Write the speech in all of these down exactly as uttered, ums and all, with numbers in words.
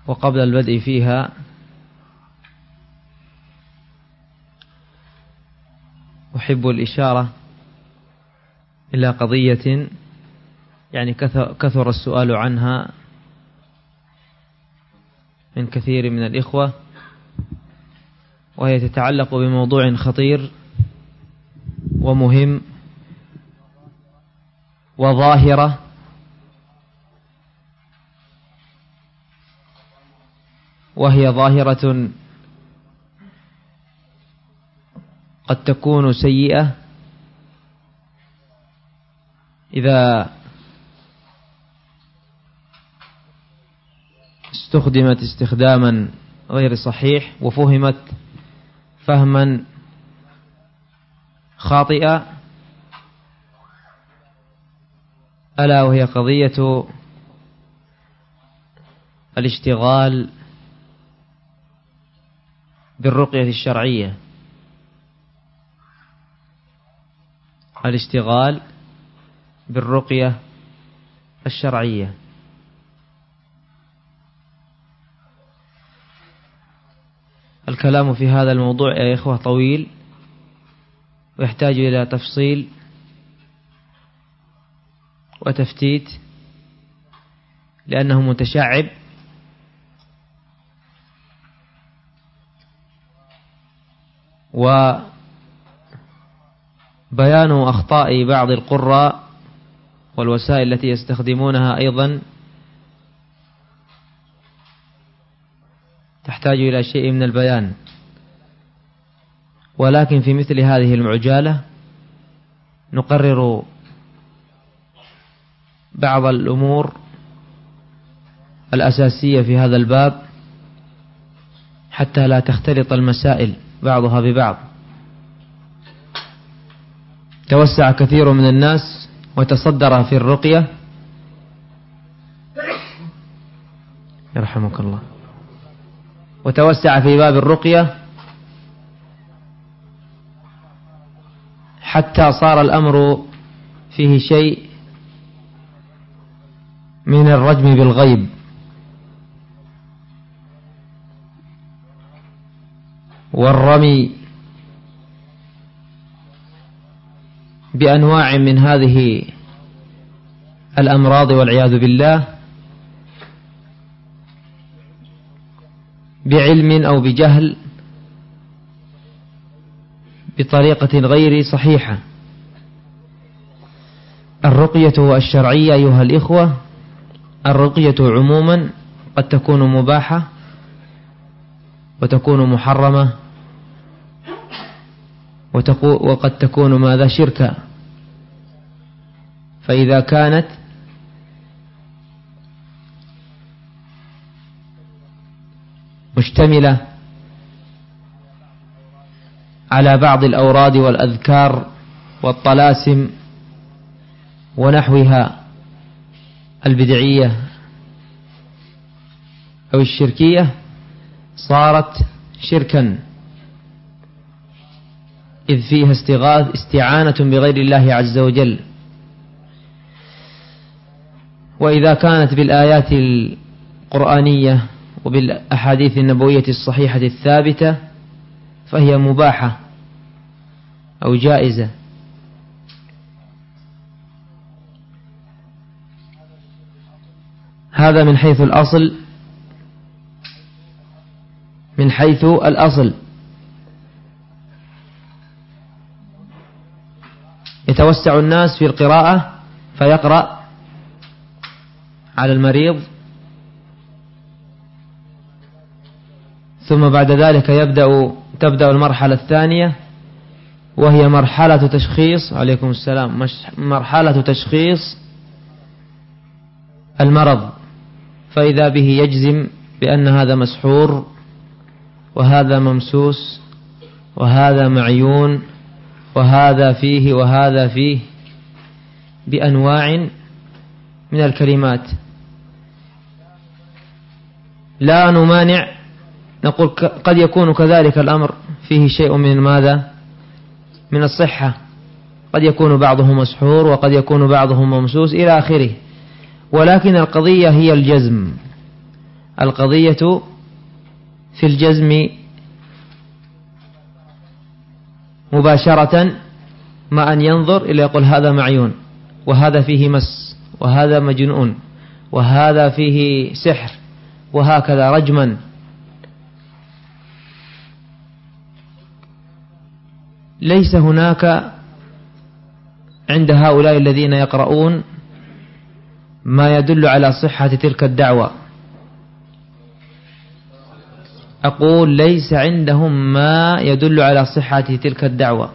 وقبل البدء فيها أحب الإشارة إلى قضية يعني كثر السؤال عنها من كثير من الإخوة، وهي تتعلق بموضوع خطير ومهم وظاهرة وهي ظاهرة قد تكون سيئة إذا استخدمت استخداما غير صحيح وفهمت فهما خاطئا، ألا وهي قضية الاشتغال بالرقية الشرعية. الاشتغال بالرقية الشرعية. الكلام في هذا الموضوع يا إخوة طويل ويحتاج إلى تفصيل وتفتيت، لأنه متشعب وبيان أخطاء بعض القراء والوسائل التي يستخدمونها أيضا تحتاج إلى شيء من البيان. ولكن في مثل هذه المعجالة نقرر بعض الأمور الأساسية في هذا الباب حتى لا تختلط المسائل بعضها ببعض. توسع كثير من الناس وتصدر في الرقية يرحمك الله، وتوسع في باب الرقية حتى صار الأمر فيه شيء من الرجم بالغيب، والرمي بأنواع من هذه الأمراض والعياذ بالله بعلم أو بجهل بطريقة غير صحيحة. الرقية الشرعية أيها الإخوة، الرقية عموما قد تكون مباحة وتكون محرمة وقد تكون ماذا شركا. فإذا كانت مشتملة على بعض الأوراد والأذكار والطلاسم ونحوها البدعية أو الشركية صارت شركا، إذ فيها استغاث استعانة بغير الله عز وجل. وإذا كانت بالآيات القرآنية وبالأحاديث النبوية الصحيحة الثابتة فهي مباحة أو جائزة. هذا من حيث الأصل، من حيث الأصل. يتوسع الناس في القراءة فيقرأ على المريض، ثم بعد ذلك يبدأ تبدأ المرحلة الثانية وهي مرحلة تشخيص عليكم السلام مرحلة تشخيص المرض، فإذا به يجزم بأن هذا مسحور وهذا ممسوس وهذا معيون وهذا فيه وهذا فيه بأنواع من الكلمات. لا نمانع، نقول قد يكون كذلك الأمر فيه شيء من ماذا؟ من الصحة، قد يكون بعضه مسحور وقد يكون بعضه ممسوس إلى آخره. ولكن القضية هي الجزم. القضية في الجزم مباشرة، ما أن ينظر إلى يقول هذا معيون، وهذا فيه مس، وهذا مجنون، وهذا فيه سحر، وهكذا رجما. ليس هناك عند هؤلاء الذين يقرؤون ما يدل على صحة تلك الدعوة. أقول ليس عندهم ما يدل على صحة تلك الدعوة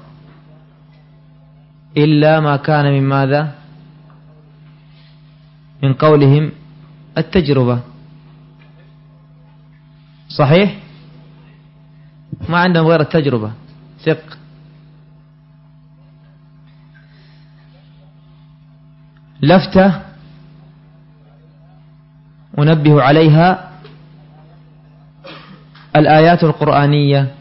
إلا ما كان من ماذا؟ من قولهم التجربة. صحيح؟ ما عندهم غير التجربة. ثق. لفتة أنبه عليها: الآيات القرآنية،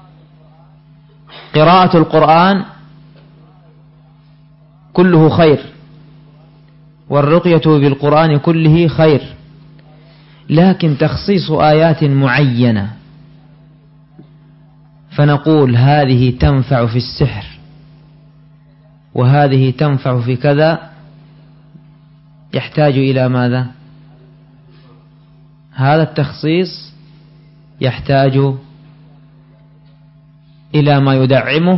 قراءة القرآن كله خير، والرقية بالقرآن كله خير، لكن تخصيص آيات معينة فنقول هذه تنفع في السحر وهذه تنفع في كذا، يحتاج إلى ماذا؟ هذا التخصيص يحتاج إلى ما يدعمه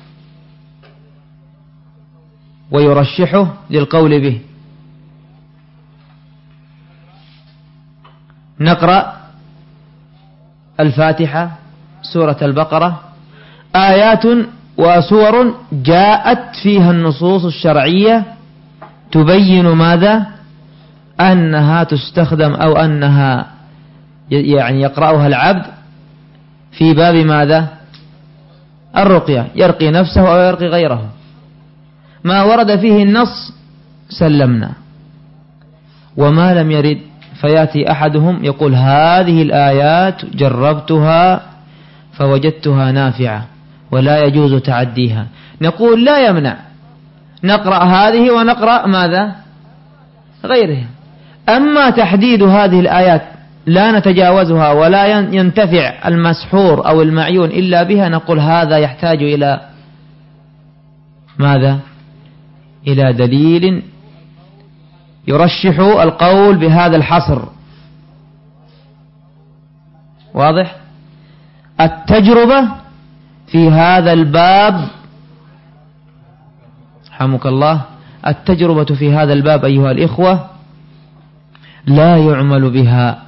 ويرشحه للقول به. نقرأ الفاتحة، سورة البقرة، آيات وسور جاءت فيها النصوص الشرعية تبين ماذا؟ أنها تستخدم أو أنها يعني يقرأها العبد في باب ماذا؟ الرقية، يرقي نفسه أو يرقي غيره. ما ورد فيه النص سلمنا، وما لم يرد فيأتي أحدهم يقول هذه الآيات جربتها فوجدتها نافعة ولا يجوز تعديها. نقول لا يمنع، نقرأ هذه ونقرأ ماذا؟ غيرها. أما تحديد هذه الآيات لا نتجاوزها ولا ينتفع المسحور أو المعيون إلا بها، نقول هذا يحتاج إلى ماذا؟ إلى دليل يرشح القول بهذا الحصر. واضح؟ التجربة في هذا الباب، رحمك الله، التجربة في هذا الباب أيها الإخوة لا يعمل بها.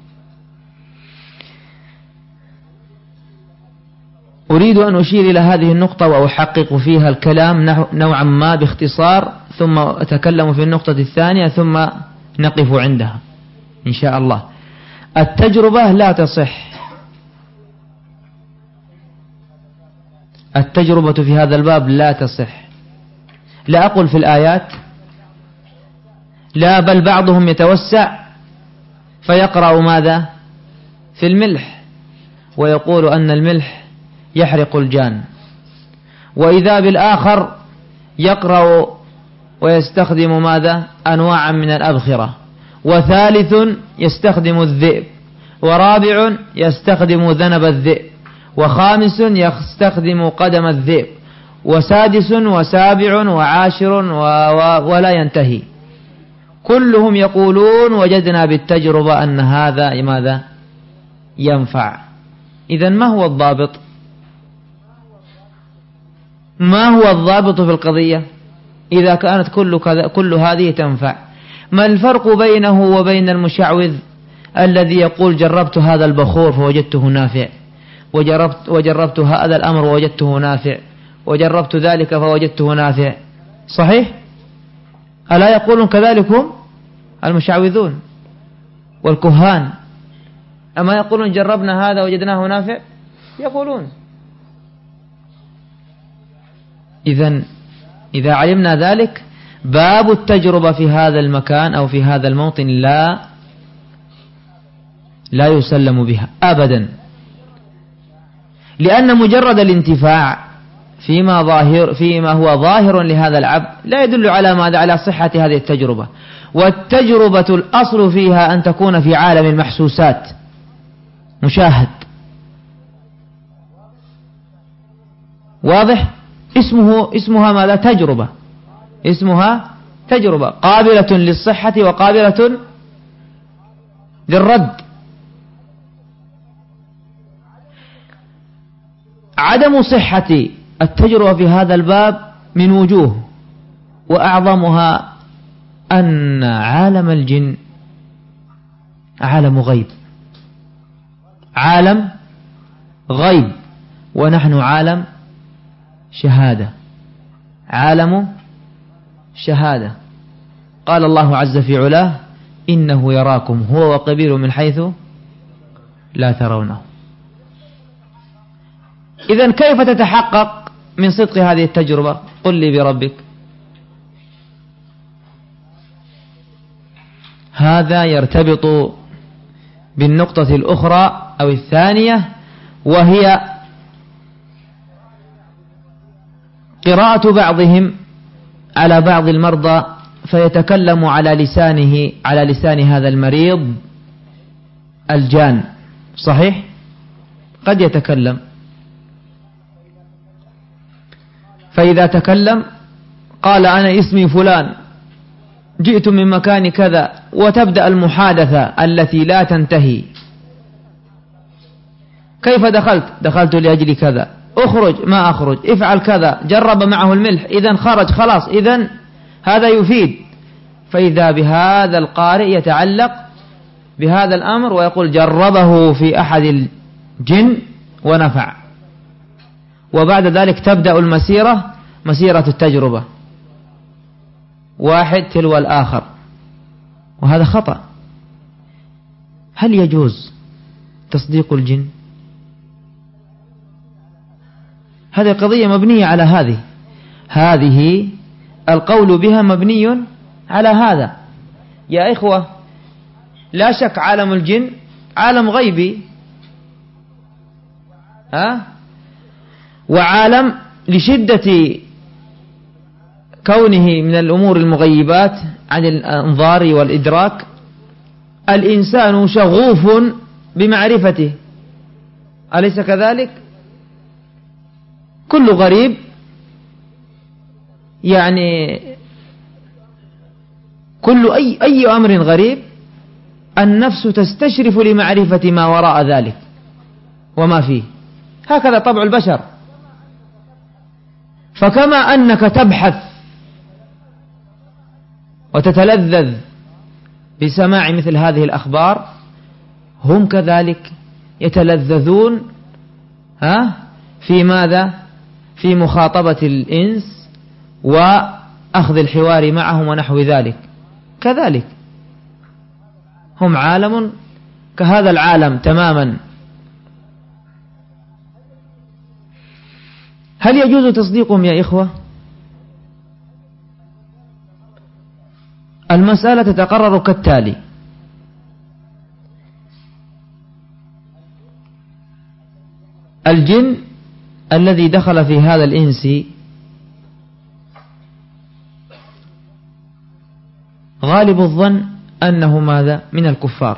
أريد أن أشير إلى هذه النقطة وأحقق فيها الكلام نوعا ما باختصار، ثم أتكلم في النقطة الثانية، ثم نقف عندها إن شاء الله. التجربة لا تصح. التجربة في هذا الباب لا تصح، لا أقول في الآيات، لا، بل بعضهم يتوسع فيقرأ ماذا؟ في الملح، ويقول أن الملح يحرق الجان، وإذا بالآخر يقرأ ويستخدم ماذا؟ أنواعا من الأبخرة، وثالث يستخدم الذئب، ورابع يستخدم ذنب الذئب، وخامس يستخدم قدم الذئب، وسادس وسابع وعاشر و... و... ولا ينتهي. كلهم يقولون وجدنا بالتجربة أن هذا ماذا؟ ينفع. إذن ما هو الضابط؟ ما هو الضابط في القضية إذا كانت كل, كذا كل هذه تنفع؟ ما الفرق بينه وبين المشعوذ الذي يقول جربت هذا البخور فوجدته نافع، وجربت, وجربت هذا الأمر ووجدته نافع، وجربت ذلك فوجدته نافع؟ صحيح؟ ألا يقولون كذلك هم المشعوذون والكهان؟ أما يقولون جربنا هذا وجدناه نافع؟ يقولون. إذن إذا علمنا ذلك، باب التجربة في هذا المكان أو في هذا الموطن لا لا يسلم بها أبدا، لأن مجرد الانتفاع فيما ظاهر فيما هو ظاهر لهذا العبد لا يدل على ماذا؟ على صحة هذه التجربة. والتجربة الأصل فيها أن تكون في عالم المحسوسات، مشاهد. واضح؟ اسمه اسمها ماذا؟ تجربة. اسمها تجربة قابلة للصحة وقابلة للرد. عدم صحة التجربة في هذا الباب من وجوه، وأعظمها أن عالم الجن عالم غيب، عالم غيب، ونحن عالم شهادة، عالم شهادة. قال الله عز في علاه: إنه يراكم هو وقبيله من حيث لا ترونه. إذن كيف تتحقق من صدق هذه التجربة؟ قل لي بربك. هذا يرتبط بالنقطة الأخرى أو الثانية، وهي قراءة بعضهم على بعض المرضى فيتكلم على لسانه على لسان هذا المريض الجان. صحيح؟ قد يتكلم، فإذا تكلم قال: أنا اسمي فلان، جئت من مكان كذا، وتبدأ المحادثة التي لا تنتهي. كيف دخلت؟ دخلت لأجل كذا. اخرج؟ ما أخرج. افعل كذا. جرب معه الملح، إذن خرج، خلاص، إذن هذا يفيد. فإذا بهذا القارئ يتعلق بهذا الأمر ويقول: جربه في أحد الجن ونفع. وبعد ذلك تبدأ المسيرة، مسيرة التجربة، واحد تلو الآخر، وهذا خطأ. هل يجوز تصديق الجن؟ هذه قضية مبنية على هذه هذه القول بها مبني على هذا. يا إخوة، لا شك عالم الجن عالم غيبي، ها؟ وعالم لشدة كونه من الأمور المغيبات عن الأنظار والإدراك، الإنسان شغوف بمعرفته، أليس كذلك؟ كل غريب يعني كل أي, أي أمر غريب النفس تستشرف لمعرفة ما وراء ذلك وما فيه. هكذا طبع البشر. فكما أنك تبحث وتتلذذ بسماع مثل هذه الأخبار، هم كذلك يتلذذون ها في ماذا؟ في مخاطبة الإنس وأخذ الحوار معهم ونحو ذلك. كذلك هم عالم كهذا العالم تماما. هل يجوز تصديقهم يا إخوة؟ المسألة تتقرر كالتالي: الجن الذي دخل في هذا الإنس غالب الظن أنه ماذا؟ من الكفار،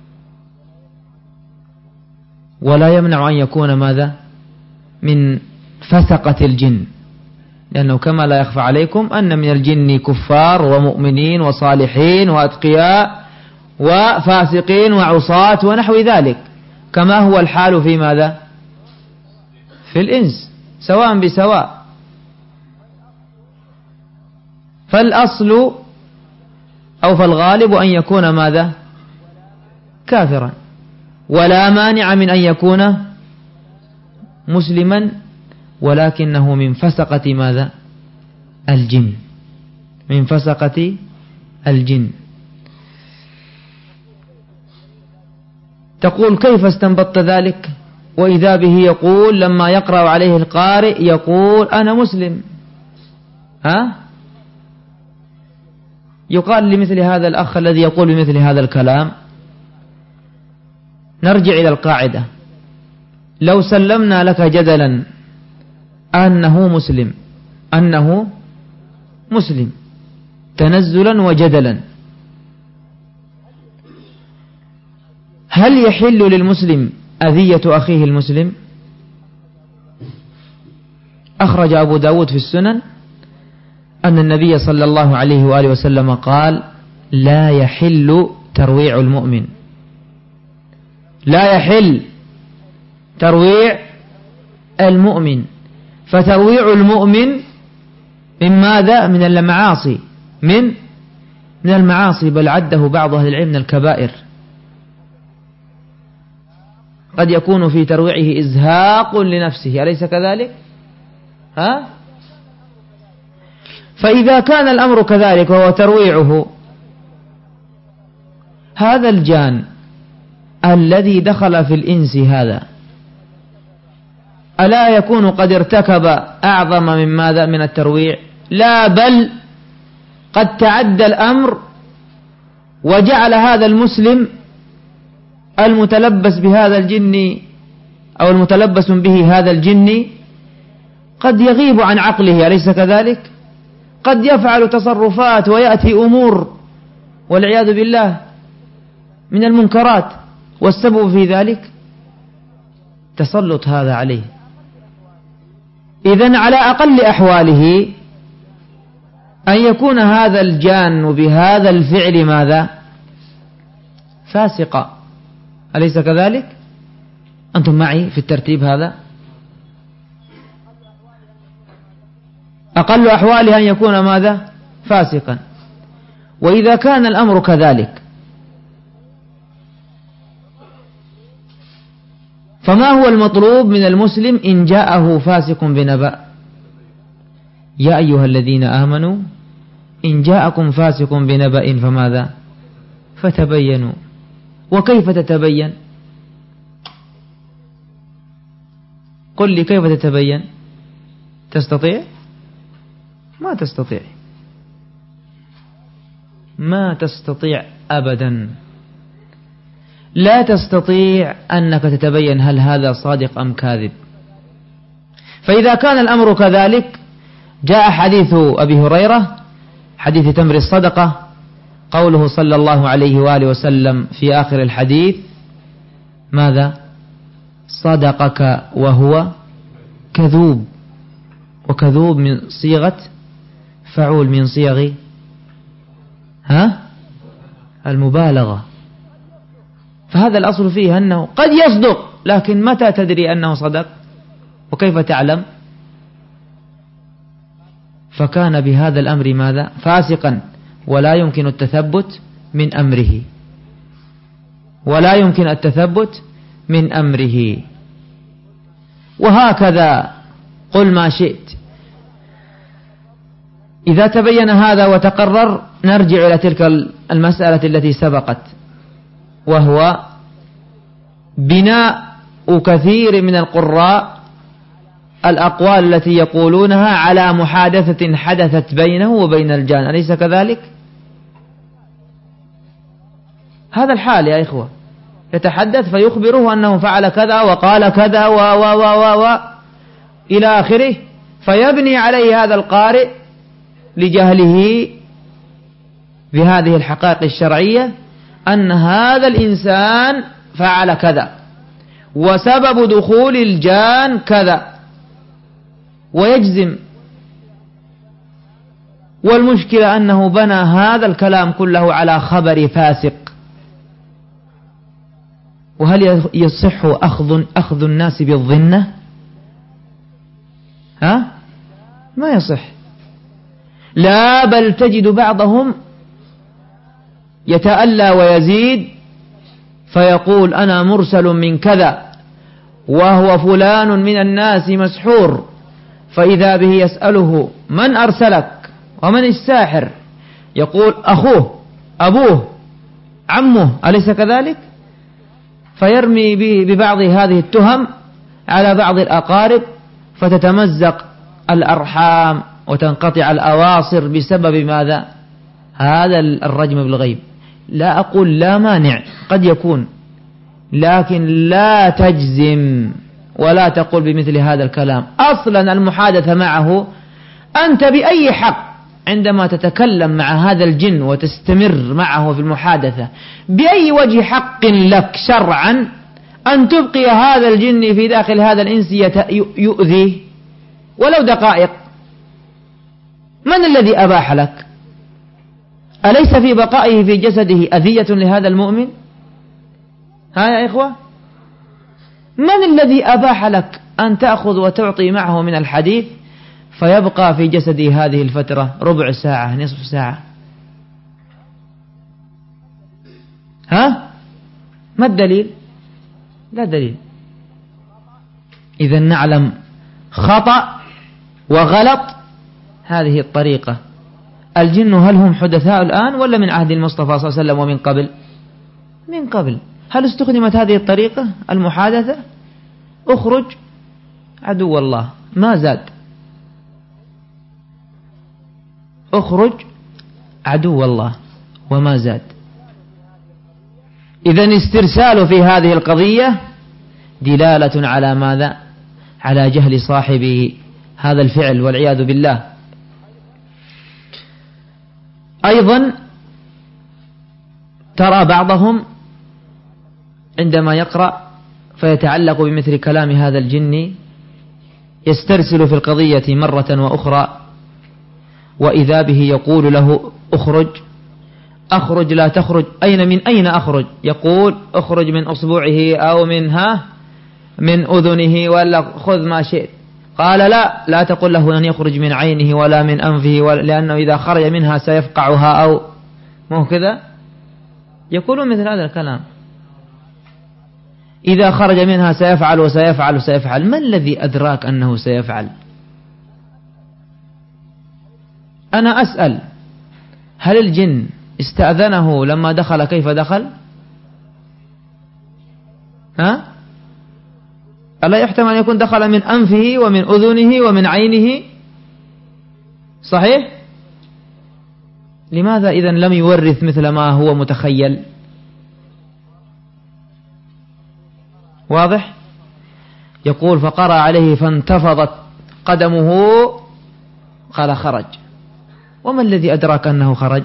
ولا يمنع أن يكون ماذا؟ من فسقة الجن، لأنه كما لا يخفى عليكم أن من الجن كفار ومؤمنين وصالحين وأتقياء وفاسقين وعصاة ونحو ذلك، كما هو الحال في ماذا؟ في الإنس، سواء بسواء. فالأصل أو فالغالب أن يكون ماذا؟ كافرا، ولا مانع من أن يكون مسلما، ولكنه من فسقة ماذا؟ الجن، من فسقة الجن. تقول: كيف استنبطت ذلك؟ وإذا به يقول لما يقرأ عليه القارئ يقول: أنا مسلم. ها؟ يقال لمثل هذا الأخ الذي يقول بمثل هذا الكلام: نرجع إلى القاعدة، لو سلمنا لك جدلا أنه مسلم أنه مسلم تنزلا وجدلا، هل يحل للمسلم أذية أخيه المسلم؟ أخرج أبو داود في السنن أن النبي صلى الله عليه وآله وسلم قال: لا يحل ترويع المؤمن، لا يحل ترويع المؤمن. فترويع المؤمن من ماذا؟ من المعاصي، من من المعاصي، بل عده بعض أهل العلم من الكبائر. قد يكون في ترويعه إزهاق لنفسه، أليس كذلك؟ ها؟ فإذا كان الأمر كذلك وهو ترويعه، هذا الجان الذي دخل في الإنس هذا ألا يكون قد ارتكب أعظم من ماذا؟ من الترويع؟ لا، بل قد تعدى الأمر وجعل هذا المسلم المتلبس بهذا الجن أو المتلبس به هذا الجن قد يغيب عن عقله، أليس كذلك؟ قد يفعل تصرفات ويأتي أمور والعياذ بالله من المنكرات، والسبب في ذلك تسلط هذا عليه. إذن على أقل أحواله أن يكون هذا الجان بهذا الفعل ماذا؟ فاسقا، أليس كذلك؟ أنتم معي في الترتيب هذا؟ أقل أحواله أن يكون ماذا؟ فاسقا. وإذا كان الأمر كذلك، فما هو المطلوب من المسلم إن جاءه فاسق بنبأ؟ يا أيها الذين آمنوا إن جاءكم فاسق بنبأ فماذا؟ فتبينوا. وكيف تتبين؟ قل لي كيف تتبين؟ تستطيع؟ ما تستطيع، ما تستطيع أبدا. لا تستطيع أنك تتبين هل هذا صادق أم كاذب. فإذا كان الأمر كذلك، جاء حديث أبي هريرة، حديث تمر الصدقة، قوله صلى الله عليه وآله وسلم في آخر الحديث ماذا؟ صدقك وهو كذوب. وكذوب من صيغة فعول، من صيغ ها المبالغة. فهذا الأصل فيه أنه قد يصدق، لكن متى تدري أنه صدق؟ وكيف تعلم؟ فكان بهذا الأمر ماذا؟ فاسقا، ولا يمكن التثبت من أمره، ولا يمكن التثبت من أمره. وهكذا قل ما شئت. إذا تبين هذا وتقرر، نرجع إلى تلك المسألة التي سبقت، وهو بناء كثير من القراء الأقوال التي يقولونها على محادثة حدثت بينه وبين الجان، أليس كذلك؟ هذا الحال يا إخوة، يتحدث فيخبره أنه فعل كذا وقال كذا و و و و و إلى آخره، فيبني عليه هذا القارئ لجهله بهذه الحقائق الشرعية أن هذا الإنسان فعل كذا وسبب دخول الجان كذا، ويجزم. والمشكلة أنه بنى هذا الكلام كله على خبر فاسق. وهل يصح أخذ, أخذ الناس بالظنة؟ ها؟ ما يصح. لا، بل تجد بعضهم يتألى ويزيد فيقول أنا مرسل من كذا، وهو فلان من الناس مسحور، فإذا به يسأله من أرسلك ومن الساحر؟ يقول أخوه، أبوه، عمه، أليس كذلك؟ فيرمي ببعض هذه التهم على بعض الأقارب، فتتمزق الأرحام وتنقطع الأواصر بسبب ماذا؟ هذا الرجم بالغيب. لا أقول لا مانع، قد يكون، لكن لا تجزم ولا تقول بمثل هذا الكلام. أصلا المحادثة معه أنت بأي حق عندما تتكلم مع هذا الجن وتستمر معه في المحادثة، بأي وجه حق لك شرعا أن تبقي هذا الجن في داخل هذا الإنس يؤذيه ولو دقائق؟ من الذي أباح لك؟ أليس في بقائه في جسده أذية لهذا المؤمن؟ ها يا إخوة، من الذي أباح لك أن تأخذ وتعطي معه من الحديث فيبقى في جسده هذه الفترة ربع ساعة نصف ساعة؟ ها؟ ما الدليل؟ لا دليل. إذا نعلم خطأ وغلط هذه الطريقة. الجن هل هم حدثاء الآن ولا من عهد المصطفى صلى الله عليه وسلم ومن قبل؟ من قبل. هل استخدمت هذه الطريقة المحادثة؟ اخرج عدو الله، ما زاد. اخرج عدو الله وما زاد. إذن استرسال في هذه القضية دلالة على ماذا؟ على جهل صاحب هذا الفعل والعياذ بالله. أيضا ترى بعضهم عندما يقرأ فيتعلق بمثل كلام هذا الجن يسترسل في القضية مرة وأخرى، وإذا به يقول له اخرج أخرج لا تخرج. أين من أين أخرج؟ يقول اخرج من أصبعه أو منها من أذنه ولا خذ ما شئت. قال لا لا تقل له أن يخرج من عينه ولا من أنفه، ولا لأنه إذا خرج منها سيفقعها أو مو كذا. يقولون مثل هذا الكلام، إذا خرج منها سيفعل وسيفعل وسيفعل. ما الذي أدراك أنه سيفعل؟ أنا أسأل، هل الجن استأذنه لما دخل كيف دخل؟ ها؟ ألا يحتمل أن يكون دخل من أنفه ومن أذنه ومن عينه؟ صحيح؟ لماذا إذن لم يورث مثل ما هو متخيل؟ واضح؟ يقول فقرأ عليه فانتفضت قدمه قال خرج. وما الذي أدراك أنه خرج؟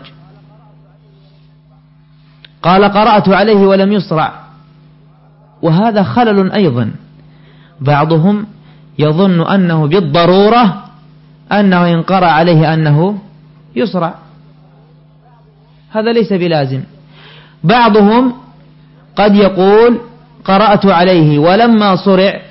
قال قرأت عليه ولم يصرع. وهذا خلل أيضا. بعضهم يظن أنه بالضرورة أنه إن قرأ عليه أنه يصرع، هذا ليس بلازم. بعضهم قد يقول قرأت عليه ولما صرع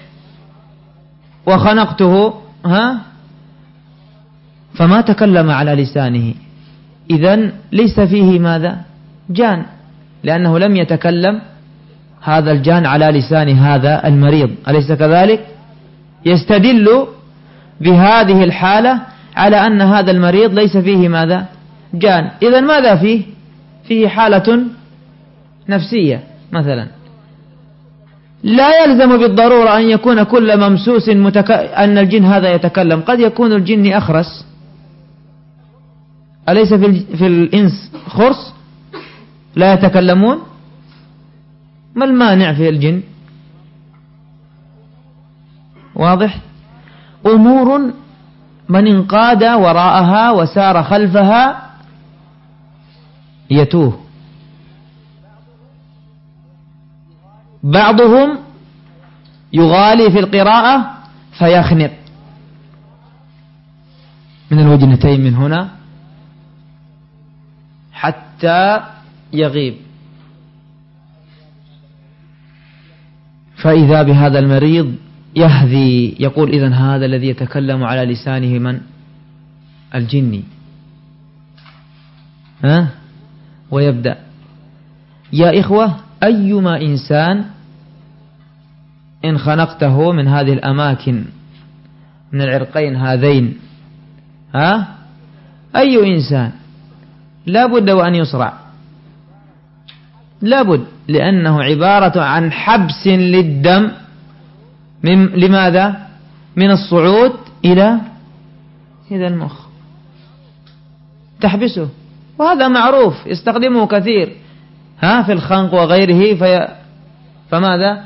وخنقته ها فما تكلم على لسانه، إذن ليس فيه ماذا؟ جان، لأنه لم يتكلم هذا الجان على لسان هذا المريض، أليس كذلك؟ يستدل بهذه الحالة على أن هذا المريض ليس فيه ماذا؟ جان. إذن ماذا فيه؟ فيه حالة نفسية مثلا. لا يلزم بالضرورة أن يكون كل ممسوس متك... أن الجن هذا يتكلم. قد يكون الجن أخرس، أليس في, ال... في الإنس خرس لا يتكلمون؟ ما المانع في الجن؟ واضح؟ أمور من انقاد وراءها وسار خلفها يتوه. بعضهم يغالي في القراءة فيخنق من الوجنتين من هنا حتى يغيب، فإذا بهذا المريض يهذي يقول إذن هذا الذي يتكلم على لسانه من؟ الجني. ها؟ ويبدأ يا إخوة أيما إنسان إن خنقته من هذه الأماكن من العرقين هذين، ها؟ أي إنسان لا بد وأن يصرع، لا بد، لأنه عبارة عن حبس للدم من لماذا؟ من الصعود إلى إلى المخ، تحبسه. وهذا معروف يستخدمه كثير ها في الخنق وغيره، في فماذا؟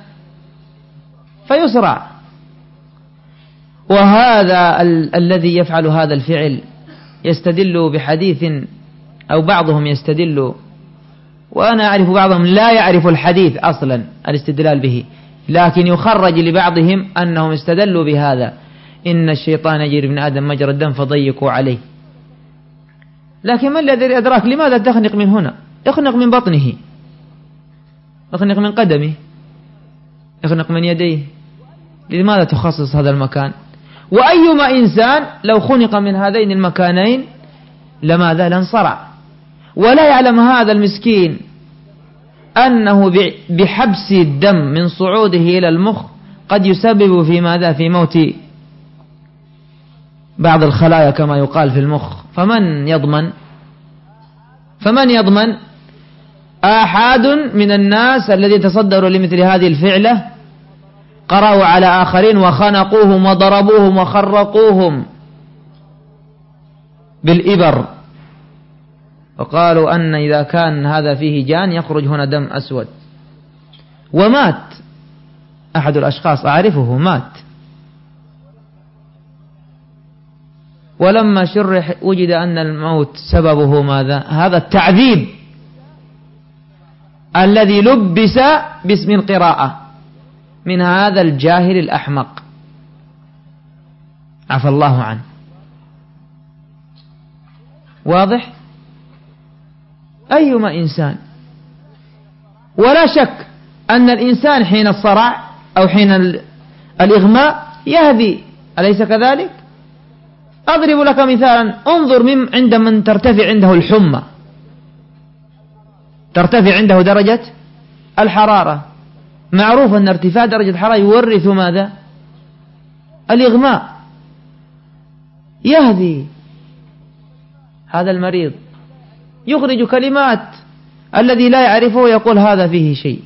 فيصرع. وهذا ال الذي يفعل هذا الفعل يستدل بحديث أو بعضهم يستدل، وأنا أعرف بعضهم لا يعرف الحديث أصلا الاستدلال به، لكن يخرج لبعضهم أنهم استدلوا بهذا: إن الشيطان يجري من آدم مجرى الدم فضيقوا عليه. لكن ما الذي أدراك لماذا تخنق من هنا؟ اخنق من بطنه، اخنق من قدمه، اخنق من يديه. لماذا تخصص هذا المكان؟ وأيما إنسان لو خنق من هذين المكانين لماذا لانصرع. ولا يعلم هذا المسكين أنه بحبس الدم من صعوده إلى المخ قد يسبب في ماذا؟ في موت بعض الخلايا كما يقال في المخ. فمن يضمن؟ فمن يضمن؟ أحد من الناس الذين تصدروا لمثل هذه الفعلة قرأوا على آخرين وخنقوهم وضربوهم وخرقوهم بالإبر، وقالوا أن إذا كان هذا فيه جان يخرج هنا دم أسود. ومات أحد الأشخاص أعرفه، مات. ولما شرح وجد أن الموت سببه ماذا؟ هذا التعذيب الذي لبس باسم القراءة من هذا الجاهل الأحمق، عفى الله عنه. واضح؟ أيما إنسان. ولا شك أن الإنسان حين الصرع أو حين الإغماء يهدي، أليس كذلك؟ أضرب لك مثالا، انظر من عند من ترتفع عنده الحمى، ترتفع عنده درجة الحرارة، معروف أن ارتفاع درجة الحرارة يورث ماذا؟ الإغماء. يهدي هذا المريض، يخرج كلمات، الذي لا يعرفه يقول هذا فيه شيء.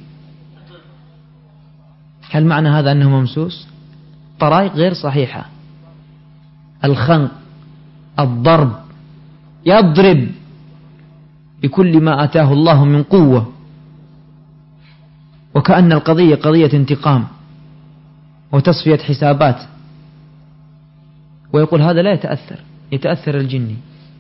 هل معنى هذا أنه ممسوس؟ طرائق غير صحيحة. الخنق، الضرب، يضرب بكل ما أتاه الله من قوة، وكأن القضية قضية انتقام وتصفية حسابات، ويقول هذا لا يتأثر، يتأثر الجني.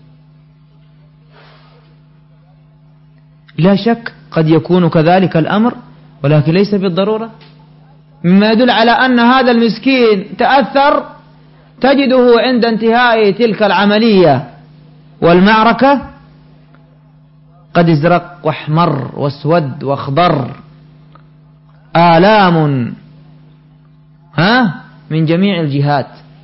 لا شك قد يكون كذلك الأمر، ولكن ليس بالضرورة. مما يدل على أن هذا المسكين تأثر تجده عند انتهاء تلك العملية والمعركة قد ازرق واحمر واسود واخضر، آلام ها من جميع الجهات،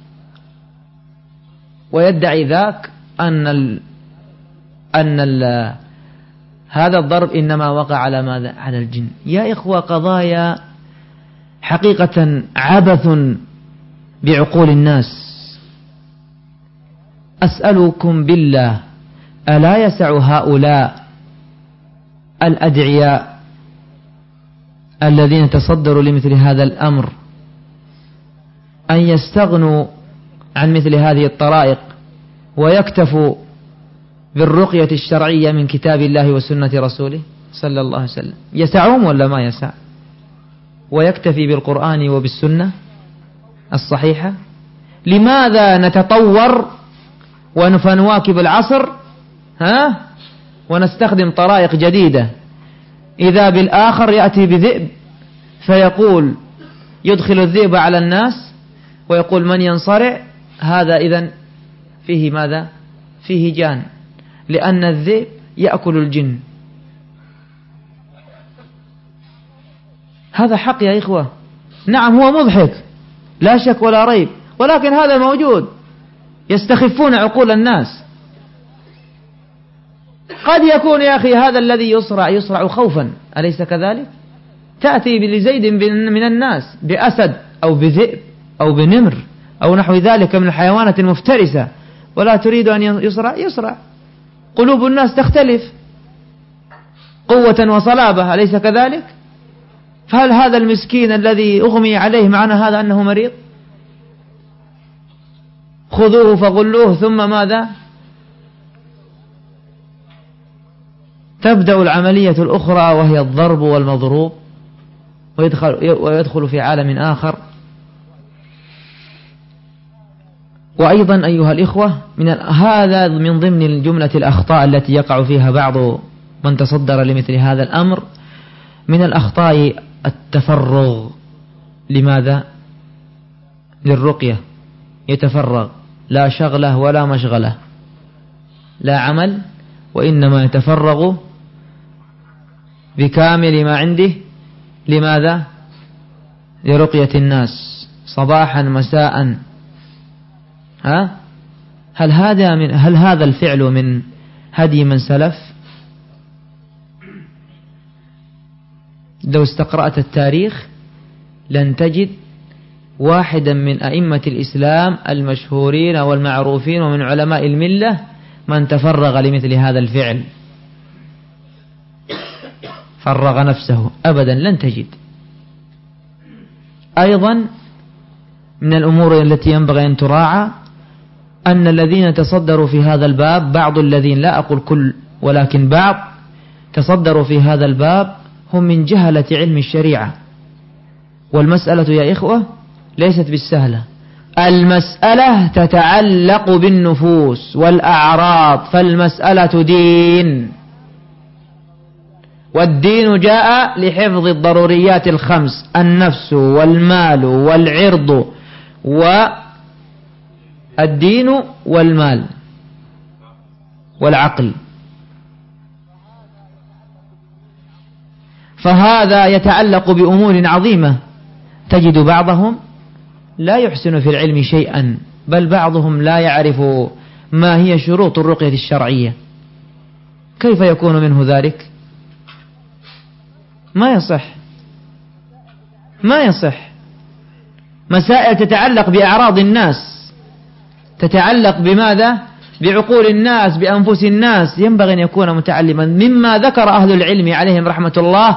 ويدعي ذاك أن ال أن ال هذا الضرب إنما وقع على ماذا؟ على الجن. يا إخوة، قضايا حقيقة عبث بعقول الناس. أسألكم بالله، ألا يسع هؤلاء الأدعياء الذين تصدروا لمثل هذا الأمر أن يستغنوا عن مثل هذه الطرائق ويكتفوا بالرقية الشرعية من كتاب الله وسنة رسوله صلى الله عليه وسلم؟ يسعهم ولا ما يسع؟ ويكتفي بالقرآن وبالسنة الصحيحة؟ لماذا نتطور ونواكب العصر ها ونستخدم طرائق جديدة؟ إذا بالآخر يأتي بذئب فيقول يدخل الذئب على الناس ويقول من ينصرع هذا إذن فيه ماذا؟ فيه جان، لأن الذئب يأكل الجن. هذا حق يا إخوة. نعم هو مضحك لا شك ولا ريب، ولكن هذا موجود. يستخفون عقول الناس. قد يكون يا أخي هذا الذي يصرع يصرع خوفا، أليس كذلك؟ تأتي لزيد من الناس بأسد أو بذئب أو بنمر أو نحو ذلك من الحيوانات المفترسة، ولا تريد أن يصرع يصرع. قلوب الناس تختلف قوة وصلابة، أليس كذلك؟ فهل هذا المسكين الذي أغمي عليه معنى هذا أنه مريض؟ خذوه فغلوه ثم ماذا؟ تبدأ العملية الأخرى وهي الضرب والمضروب، ويدخل, ويدخل في عالم آخر. وأيضا أيها الإخوة من هذا من ضمن الجملة الأخطاء التي يقع فيها بعض من تصدر لمثل هذا الأمر، من الأخطاء التفرغ. لماذا؟ للرقية، يتفرغ، لا شغله ولا مشغله، لا عمل، وإنما يتفرغ بكامل ما عنده. لماذا؟ لرقية الناس صباحا مساء. ها؟ هل هذا من هل هذا الفعل من هدي من سلف؟ لو استقرأت التاريخ لن تجد واحدا من أئمة الإسلام المشهورين والمعروفين ومن علماء الملة من تفرغ لمثل هذا الفعل، فرغ نفسه، أبدا لن تجد. أيضا من الأمور التي ينبغي أن تراعى أن الذين تصدروا في هذا الباب، بعض الذين، لا أقول كل ولكن بعض، تصدروا في هذا الباب هم من جهلة علم الشريعة. والمسألة يا إخوة ليست بالسهلة، المسألة تتعلق بالنفوس والأعراض، فالمسألة دين، والدين جاء لحفظ الضروريات الخمس: النفس والمال والعرض، والدين والمال والعقل. فهذا يتعلق بأمور عظيمة، تجد بعضهم لا يحسن في العلم شيئا، بل بعضهم لا يعرف ما هي شروط الرقية الشرعية. كيف يكون منه ذلك؟ ما يصح، ما يصح. مسائل تتعلق بأعراض الناس، تتعلق بماذا؟ بعقول الناس، بأنفس الناس، ينبغي أن يكون متعلما. مما ذكر أهل العلم عليهم رحمة الله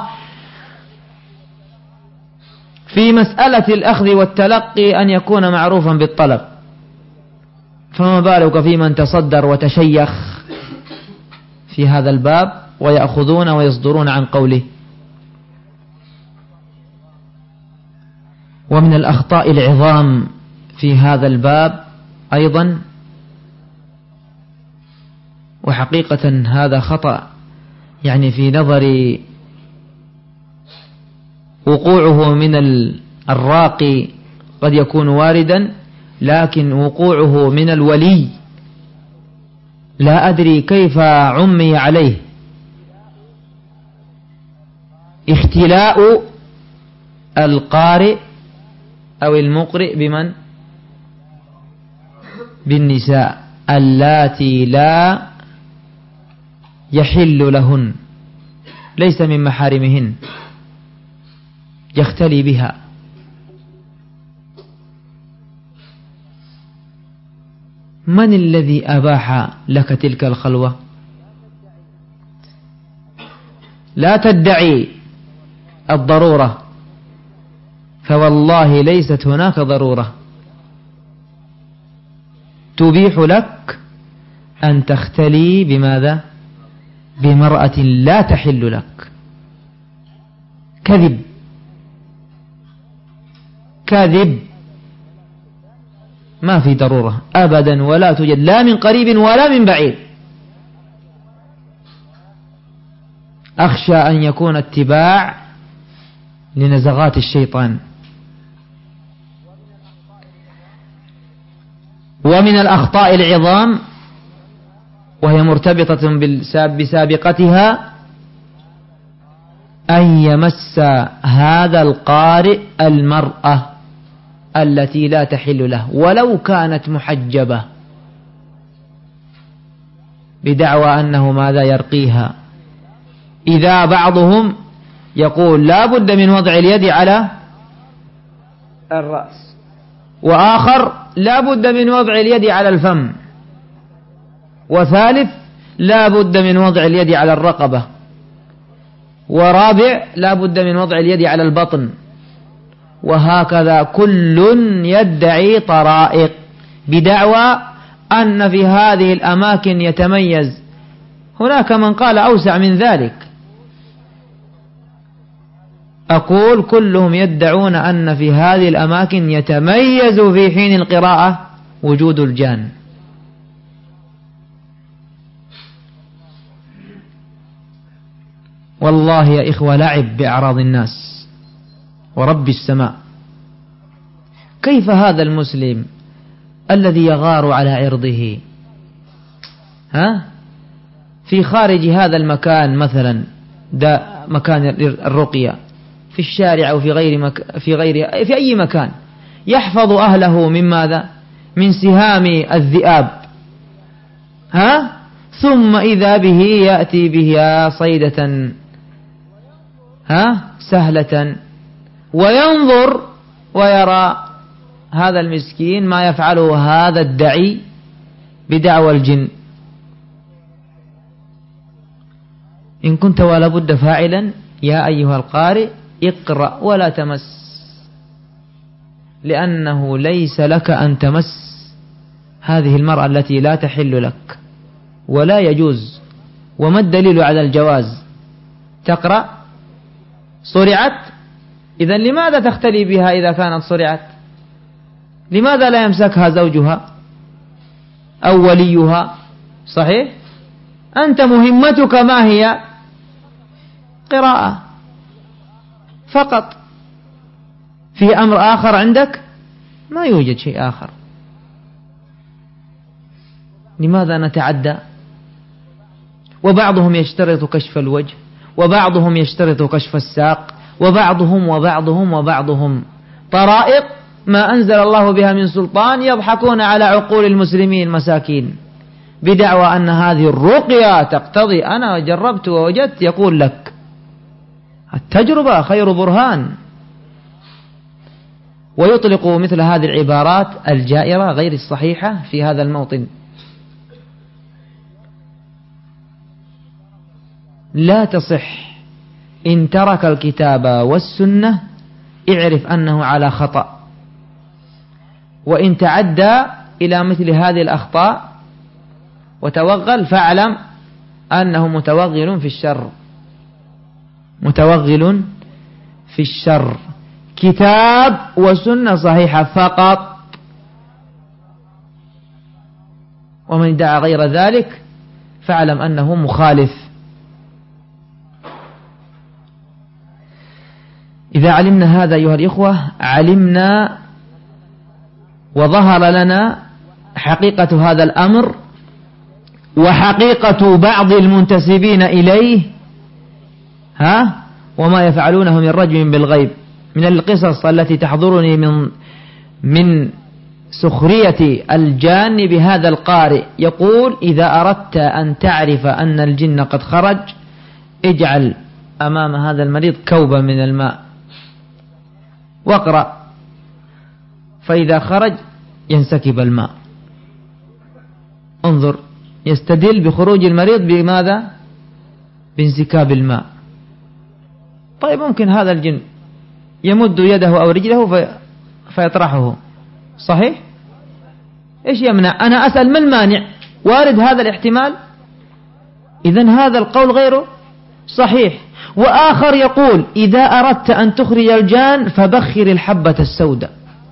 في مسألة الأخذ والتلقي أن يكون معروفا بالطلب، فما بالك في من تصدر وتشيخ في هذا الباب ويأخذون ويصدرون عن قوله. ومن الأخطاء العظام في هذا الباب أيضا، وحقيقة هذا خطأ يعني في نظري وقوعه من الراقي قد يكون واردا، لكن وقوعه من الولي لا أدري كيف عمي عليه. اختلاء القارئ أو المقرئ بمن؟ بالنساء اللاتي لا يحل لهن، ليس من محارمهن، يختلي بها. من الذي أباح لك تلك الخلوة؟ لا تدعي الضرورة، فوالله ليست هناك ضرورة تبيح لك أن تختلي بماذا؟ بمرأة لا تحل لك. كذب، كذب، ما في ضرورة أبدا، ولا توجد لا من قريب ولا من بعيد. أخشى أن يكون اتباع لنزغات الشيطان. ومن الأخطاء العظام وهي مرتبطة بسابقتها أن يمس هذا القارئ المرأة التي لا تحل له ولو كانت محجبة، بدعوى أنه ماذا يرقيها. إذا بعضهم يقول لا بد من وضع اليد على الرأس، وآخر لا بد من وضع اليد على الفم، وثالث لا بد من وضع اليد على الرقبة، ورابع لا بد من وضع اليد على البطن، وهكذا كل يدعي طرائق بدعوى أن في هذه الأماكن يتميز. هناك من قال أوسع من ذلك، أقول كلهم يدعون أن في هذه الأماكن يتميز في حين القراءة وجود الجان. والله يا إخوة لعب بأعراض الناس ورب السماء. كيف هذا المسلم الذي يغار على عرضه ها في خارج هذا المكان، مثلا ده مكان الرقية، في الشارع أو في غير مك في غير في أي مكان، يحفظ أهله من ماذا؟ من سهام الذئاب، ها ثم إذا به يأتي بها صيدة ها سهلة، وينظر ويرى هذا المسكين ما يفعله هذا الدعي بدعوى الجن. إن كنت ولا بد فاعلا يا أيها القارئ اقرأ ولا تمس، لأنه ليس لك أن تمس هذه المرأة التي لا تحل لك ولا يجوز. وما الدليل على الجواز؟ تقرأ صرعت، إذن لماذا تختلي بها إذا كانت صرعت؟ لماذا لا يمسكها زوجها أو وليها؟ صحيح؟ أنت مهمتك ما هي؟ قراءة فقط. في أمر آخر عندك؟ ما يوجد شيء آخر. لماذا نتعدى؟ وبعضهم يشترط كشف الوجه، وبعضهم يشترط كشف الساق، وبعضهم وبعضهم وبعضهم طرائق ما أنزل الله بها من سلطان، يضحكون على عقول المسلمين مساكين بدعوى أن هذه الرقية تقتضي. أنا جربت ووجدت، يقول لك التجربة خير برهان، ويطلق مثل هذه العبارات الجائرة غير الصحيحة في هذا الموطن. لا تصح. إن ترك الكتاب والسنة اعرف أنه على خطأ، وإن تعدى إلى مثل هذه الأخطاء وتوغل فاعلم أنه متوغل في الشر، متوغل في الشر. كتاب وسنة صحيحة فقط، ومن ادعى غير ذلك فاعلم أنه مخالف. إذا علمنا هذا أيها الإخوة علمنا وظهر لنا حقيقة هذا الأمر وحقيقة بعض المنتسبين إليه ها وما يفعلونه من رجم بالغيب. من القصص التي تحضرني من من سخرية الجان بهذا القارئ، يقول إذا أردت أن تعرف أن الجن قد خرج اجعل أمام هذا المريض كوبا من الماء واقرأ، فإذا خرج ينسكب الماء. انظر، يستدل بخروج المريض بماذا؟ بانسكاب الماء. طيب ممكن هذا الجن يمد يده أو رجله في فيطرحه، صحيح؟ إيش يمنع؟ أنا أسأل ما المانع؟ وارد هذا الاحتمال؟ إذن هذا القول غيره صحيح. وآخر يقول إذا أردت أن تخرج الجان فبخر الحبة السوداء.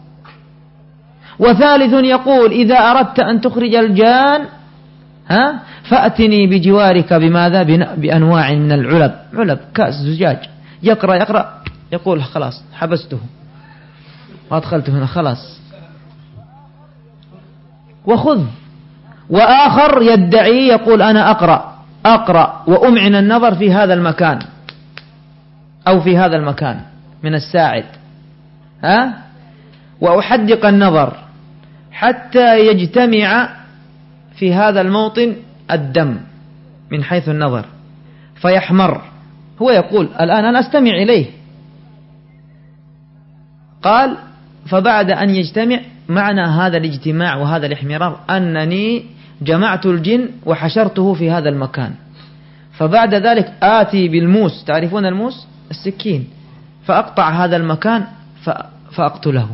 وثالث يقول إذا أردت أن تخرج الجان ها فأتني بجوارك بماذا؟ بأنواع من العلب، علب كأس زجاج. يقرأ يقرأ يقول خلاص حبسته وأدخلته هنا خلاص وخذ. وآخر يدعي يقول أنا أقرأ أقرأ وأمعن النظر في هذا المكان أو في هذا المكان من الساعد ها وأحدق النظر حتى يجتمع في هذا الموطن الدم من حيث النظر فيحمر. هو يقول الآن أنا أستمع إليه. قال فبعد أن يجتمع، معنى هذا الاجتماع وهذا الاحمرار أنني جمعت الجن وحشرته في هذا المكان، فبعد ذلك آتي بالموس، تعرفون الموس؟ السكين، فأقطع هذا المكان فأقتله.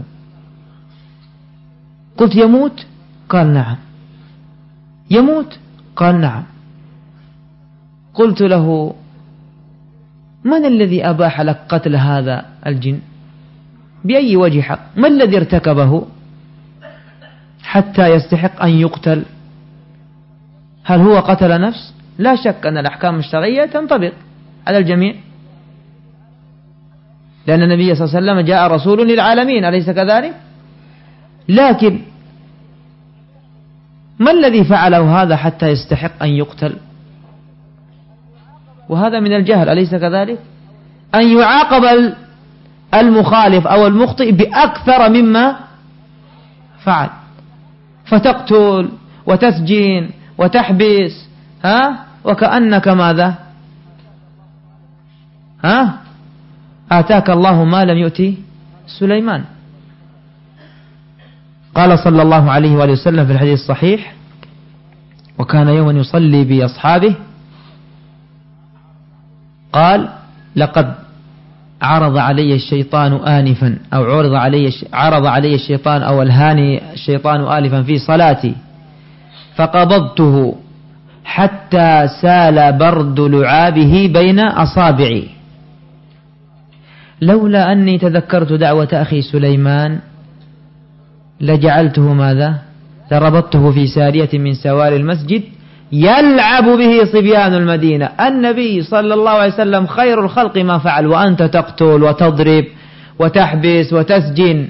قلت يموت؟ قال نعم. يموت؟ قال نعم. قلت له من الذي أباح لك قتل هذا الجن؟ بأي وجه حق؟ ما الذي ارتكبه حتى يستحق أن يقتل. هل هو قتل نفس؟ لا شك أن الأحكام الشرعية تنطبق على الجميع، لأن النبي صلى الله عليه وسلم جاء رسول للعالمين، أليس كذلك؟ لكن ما الذي فعله هذا حتى يستحق أن يقتل؟ وهذا من الجهل، أليس كذلك؟ أن يعاقب المخالف أو المخطئ بأكثر مما فعل، فتقتل وتسجين وتحبس، ها وكأنك ماذا؟ ها آتاك الله ما لم يؤتي سليمان. قال صلى الله عليه وآله وسلم في الحديث الصحيح: وكان يوما يصلي بأصحابه قال: لقد عرض علي الشيطان آنفا أو عرض علي عرض علي الشيطان أو الهاني الشيطان آلفا في صلاتي فقبضته حتى سال برد لعابه بين أصابعي، لولا أني تذكرت دعوة أخي سليمان لجعلته ماذا؟ لربطته في سارية من سوار المسجد يلعب به صبيان المدينة. النبي صلى الله عليه وسلم خير الخلق ما فعل، وأنت تقتل وتضرب وتحبس وتسجن.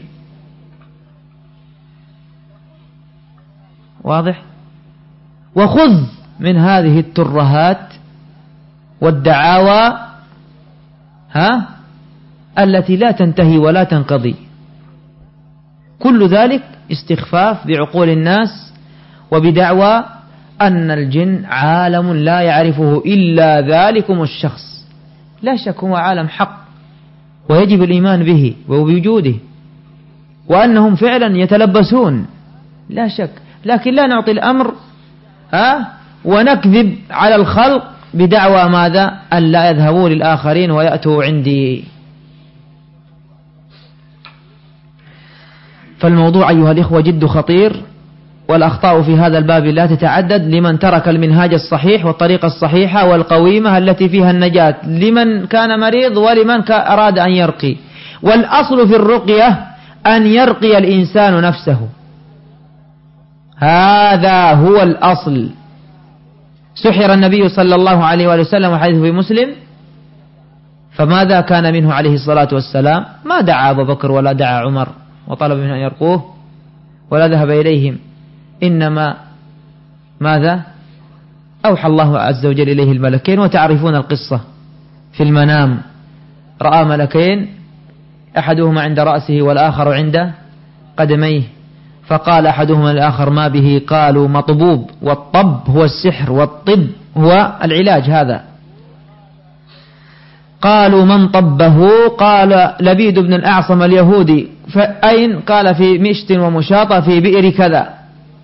واضح؟ وخذ من هذه الترهات والدعاوى ها التي لا تنتهي ولا تنقضي، كل ذلك استخفاف بعقول الناس وبدعوى أن الجن عالم لا يعرفه إلا ذلكم الشخص. لا شك هو عالم حق ويجب الإيمان به وبوجوده، وأنهم فعلا يتلبسون لا شك، لكن لا نعطي الأمر ها ونكذب على الخلق بدعوى ماذا؟ أن لا يذهبوا للآخرين ويأتوا عندي. فالموضوع أيها الإخوة جد خطير، والأخطاء في هذا الباب لا تتعدد لمن ترك المنهاج الصحيح والطريقة الصحيحة والقويمة التي فيها النجاة، لمن كان مريض ولمن أراد أن يرقي. والأصل في الرقية أن يرقي الإنسان نفسه، هذا هو الأصل. سحر النبي صلى الله عليه وآله وسلم وحديث في مسلم، فماذا كان منه عليه الصلاة والسلام؟ ما دعا أبو بكر ولا دعا عمر وطلب منه أن يرقوه ولا ذهب إليهم، إنما ماذا؟ أوحى الله عز وجل إليه الملكين، وتعرفون القصة في المنام، رأى ملكين أحدهما عند رأسه والآخر عند قدميه، فقال أحدهما للآخر: ما به؟ قالوا: مطبوب، والطب هو السحر والطب هو العلاج هذا. قالوا: من طبه؟ قال: لبيد بن الأعصم اليهودي. فأين؟ قال: في مشت ومشاطة في بئر كذا.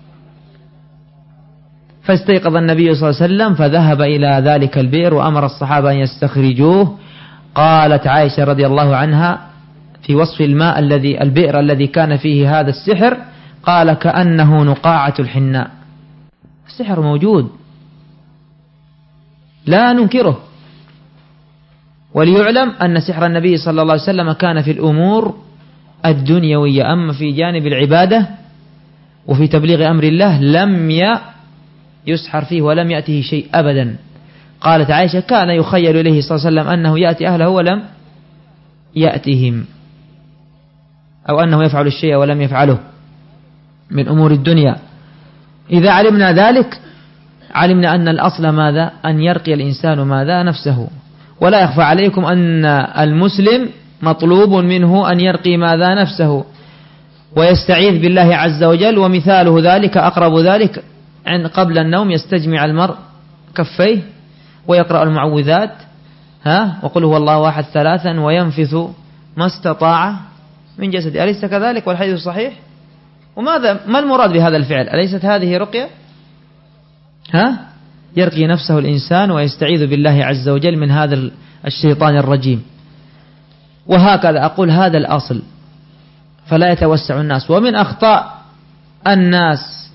فاستيقظ النبي صلى الله عليه وسلم فذهب إلى ذلك البئر وأمر الصحابة أن يستخرجوه. قالت عائشة رضي الله عنها في وصف الماء الذي البئر الذي كان فيه هذا السحر، قال: كأنه نقاعة الحناء. السحر موجود لا ننكره، وليعلم أن سحر النبي صلى الله عليه وسلم كان في الأمور الدنيوية، أما في جانب العبادة وفي تبليغ أمر الله لم يسحر فيه ولم يأته شيء أبدا. قالت عائشة: كان يخيل إليه صلى الله عليه وسلم أنه يأتي أهله ولم يأتهم، أو أنه يفعل الشيء ولم يفعله من أمور الدنيا. إذا علمنا ذلك علمنا أن الأصل ماذا؟ أن يرقي الإنسان ماذا؟ نفسه. ولا يخفى عليكم أن المسلم مطلوب منه أن يرقي ماذا؟ نفسه، ويستعيذ بالله عز وجل. ومثاله ذلك أقرب ذلك عند قبل النوم يستجمع المرء كفيه ويقرأ المعوذات، ها وقل هو الله أحد ثلاثا وينفث ما استطاع من جسده، أليس كذلك؟ والحديث صحيح. وماذا ما المراد بهذا الفعل؟ أليست هذه رقية؟ ها يرقي نفسه الإنسان ويستعيذ بالله عز وجل من هذا الشيطان الرجيم. وهكذا أقول هذا الأصل، فلا يتوسع الناس. ومن أخطاء الناس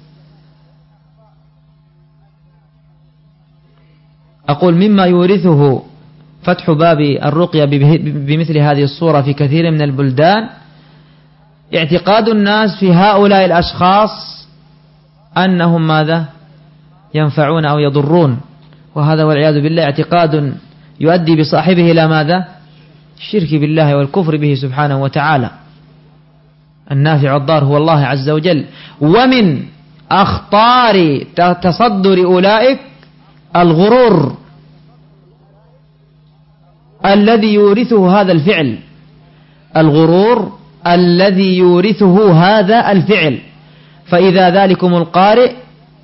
أقول مما يورثه فتح باب الرقية بمثل هذه الصورة في كثير من البلدان اعتقاد الناس في هؤلاء الأشخاص أنهم ماذا ينفعون أو يضرون، وهذا والعياذ بالله اعتقاد يؤدي بصاحبه إلى ماذا؟ الشرك بالله والكفر به سبحانه وتعالى. النافع والضار هو الله عز وجل. ومن أخطار تصدر أولئك الغرور الذي يورثه هذا الفعل، الغرور الذي يورثه هذا الفعل. فإذا ذلكم القارئ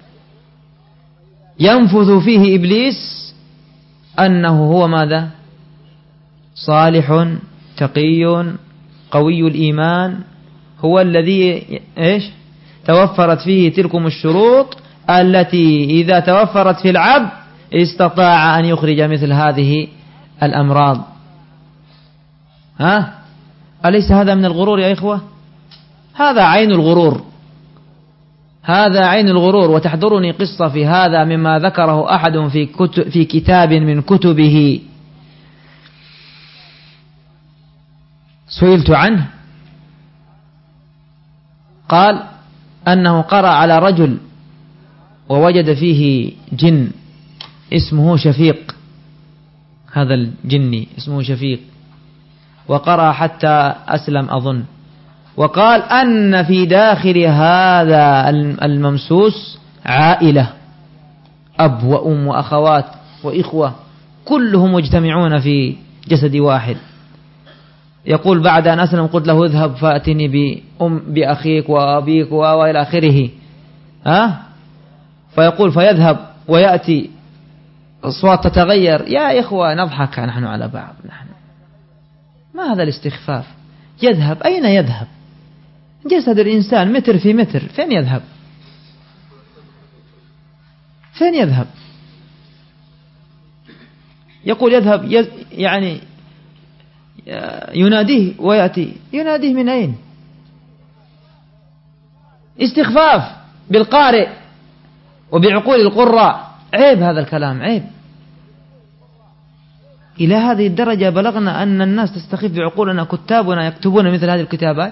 ينفث فيه إبليس أنه هو ماذا؟ صالح تقي قوي الإيمان، هو الذي إيش توفرت فيه تلكم الشروط التي إذا توفرت في العبد استطاع أن يخرج مثل هذه الأمراض. ها؟ أليس هذا من الغرور يا إخوة؟ هذا عين الغرور، هذا عين الغرور. وتحضرني قصة في هذا مما ذكره أحد في, كتب في كتاب من كتبه سئلت عنه، قال أنه قرأ على رجل ووجد فيه جن اسمه شفيق، هذا الجني اسمه شفيق، وقرأ حتى أسلم أظن، وقال أن في داخل هذا الممسوس عائلة، أب وأم وأخوات وإخوة كلهم مجتمعون في جسد واحد. يقول بعد أن أسلم قلت له اذهب فأتني بأم بأخيك وأبيك وإلى آخره، ها؟ فيقول فيذهب ويأتي، أصوات تتغير، يا إخوة نضحك نحن على بعض، نحن ما هذا الاستخفاف؟ يذهب أين يذهب؟ جسد الإنسان متر في متر، فين يذهب؟ فين يذهب؟ يقول يذهب يز يعني يناديه ويأتي، يناديه من أين؟ استخفاف بالقارئ وبعقول القراء، عيب هذا الكلام، عيب. إلى هذه الدرجة بلغنا أن الناس تستخف بعقولنا، كتابنا يكتبون مثل هذه الكتابات.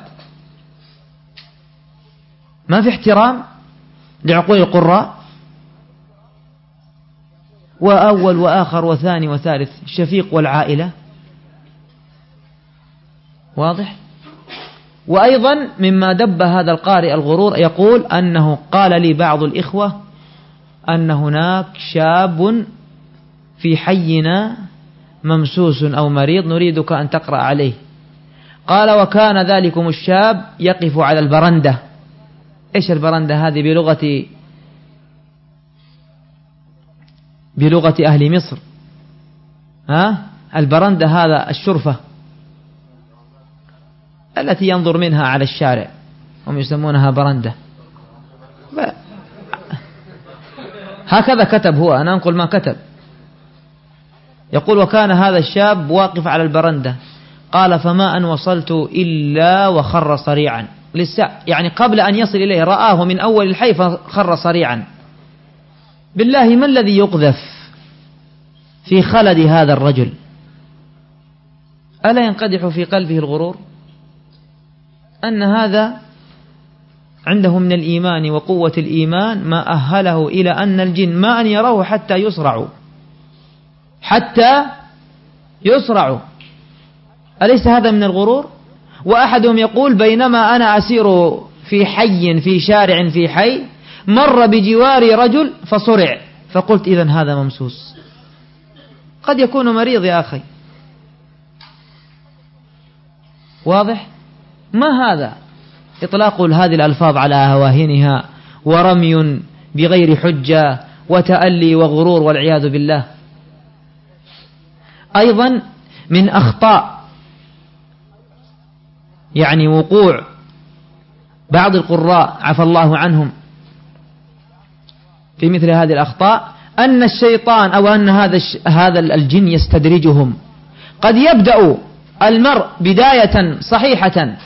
ما في احترام لعقول القراء. وأول وآخر وثاني وثالث، شفيق والعائلة، واضح. وأيضا مما دب هذا القارئ الغرور، يقول أنه قال لي بعض الإخوة أن هناك شاب في حينا ممسوس أو مريض نريدك أن تقرأ عليه. قال وكان ذلكم الشاب يقف على البرندة. إيش البرندة هذه بلغة بلغة أهل مصر؟ ها؟ البرندة هذا الشرفة التي ينظر منها على الشارع، هم يسمونها برندة. هكذا كتب هو، أنا أنقل ما كتب. يقول وكان هذا الشاب واقف على البرندة، قال فما أن وصلت إلا وخر صريعا، لسه يعني قبل أن يصل إليه رآه من أول الحي فخر صريعا. بالله ما الذي يقذف في خلد هذا الرجل؟ ألا ينقدح في قلبه الغرور أن هذا عنده من الإيمان وقوة الإيمان ما أهله إلى أن الجن ما أن يروه حتى يصرعوا، حتى يصرعوا. أليس هذا من الغرور؟ وأحدهم يقول بينما أنا أسير في حي في شارع في حي مر بجواري رجل فصرع، فقلت إذن هذا ممسوس، قد يكون مريض يا أخي. واضح؟ ما هذا إطلاق هذه الألفاظ على هواهنها ورمي بغير حجة وتألي وغرور والعياذ بالله. أيضا من أخطاء يعني وقوع بعض القراء عفى الله عنهم في مثل هذه الأخطاء أن الشيطان أو أن هذا هذا الجن يستدرجهم. قد يبدأ المرء بداية صحيحة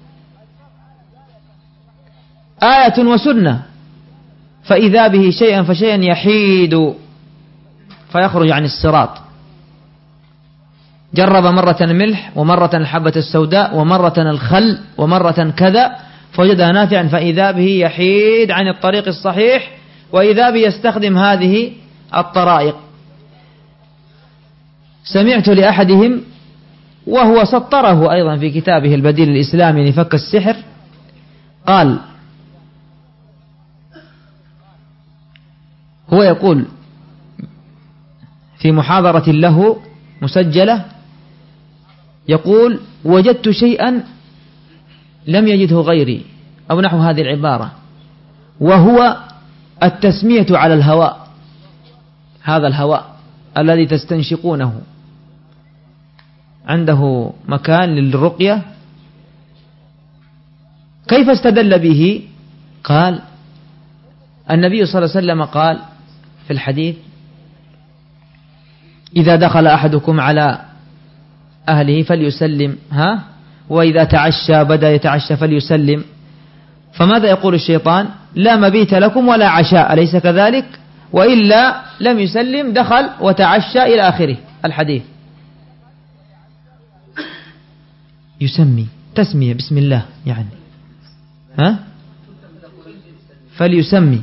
آية وسنة، فإذا به شيئا فشيئا يحيد فيخرج عن الصراط. جرب مرة الملح ومرة الحبة السوداء ومرة الخل ومرة كذا، فوجدها نافعا، فإذا به يحيد عن الطريق الصحيح، وإذا به يستخدم هذه الطرائق. سمعت لأحدهم وهو سطره أيضا في كتابه البديل الإسلامي لفك السحر، قال: هو يقول في محاضرة له مسجلة، يقول: وجدت شيئا لم يجده غيري، أو نحو هذه العبارة، وهو التسمية على الهواء، هذا الهواء الذي تستنشقونه. عنده مكان للرقية. كيف استدل به؟ قال: النبي صلى الله عليه وسلم قال في الحديث: إذا دخل أحدكم على أهله فليسلم، ها وإذا تعشى بدأ يتعشى فليسلم. فماذا يقول الشيطان؟ لا مبيت لكم ولا عشاء، أليس كذلك؟ وإلا لم يسلم، دخل وتعشى إلى آخره الحديث. يسمي تسمية بسم الله يعني، ها فليسمي.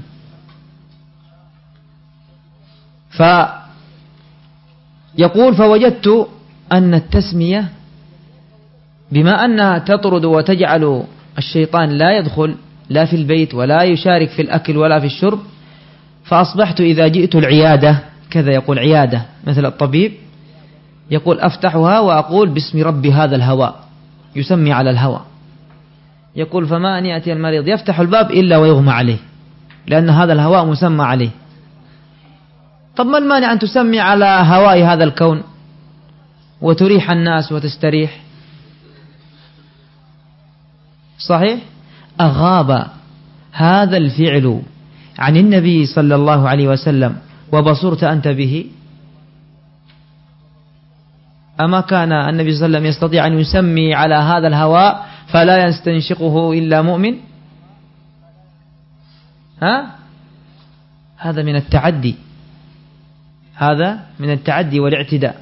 فيقول: فوجدت أن التسمية بما أنها تطرد وتجعل الشيطان لا يدخل لا في البيت ولا يشارك في الأكل ولا في الشرب، فأصبحت إذا جئت العيادة، كذا يقول عيادة مثل الطبيب، يقول أفتحها وأقول باسم رب هذا الهواء، يسمي على الهواء. يقول: فما أن يأتي المريض يفتح الباب إلا ويغمى عليه، لأن هذا الهواء مسمى عليه. طب ما المانع أن تسمي على هواء هذا الكون وتريح الناس وتستريح؟ صحيح؟ أغاب هذا الفعل عن النبي صلى الله عليه وسلم وبصرت أنت به؟ أما كان النبي صلى الله عليه وسلم يستطيع أن يسمي على هذا الهواء فلا يستنشقه إلا مؤمن؟ ها؟ هذا من التعدي، هذا من التعدي والاعتداء.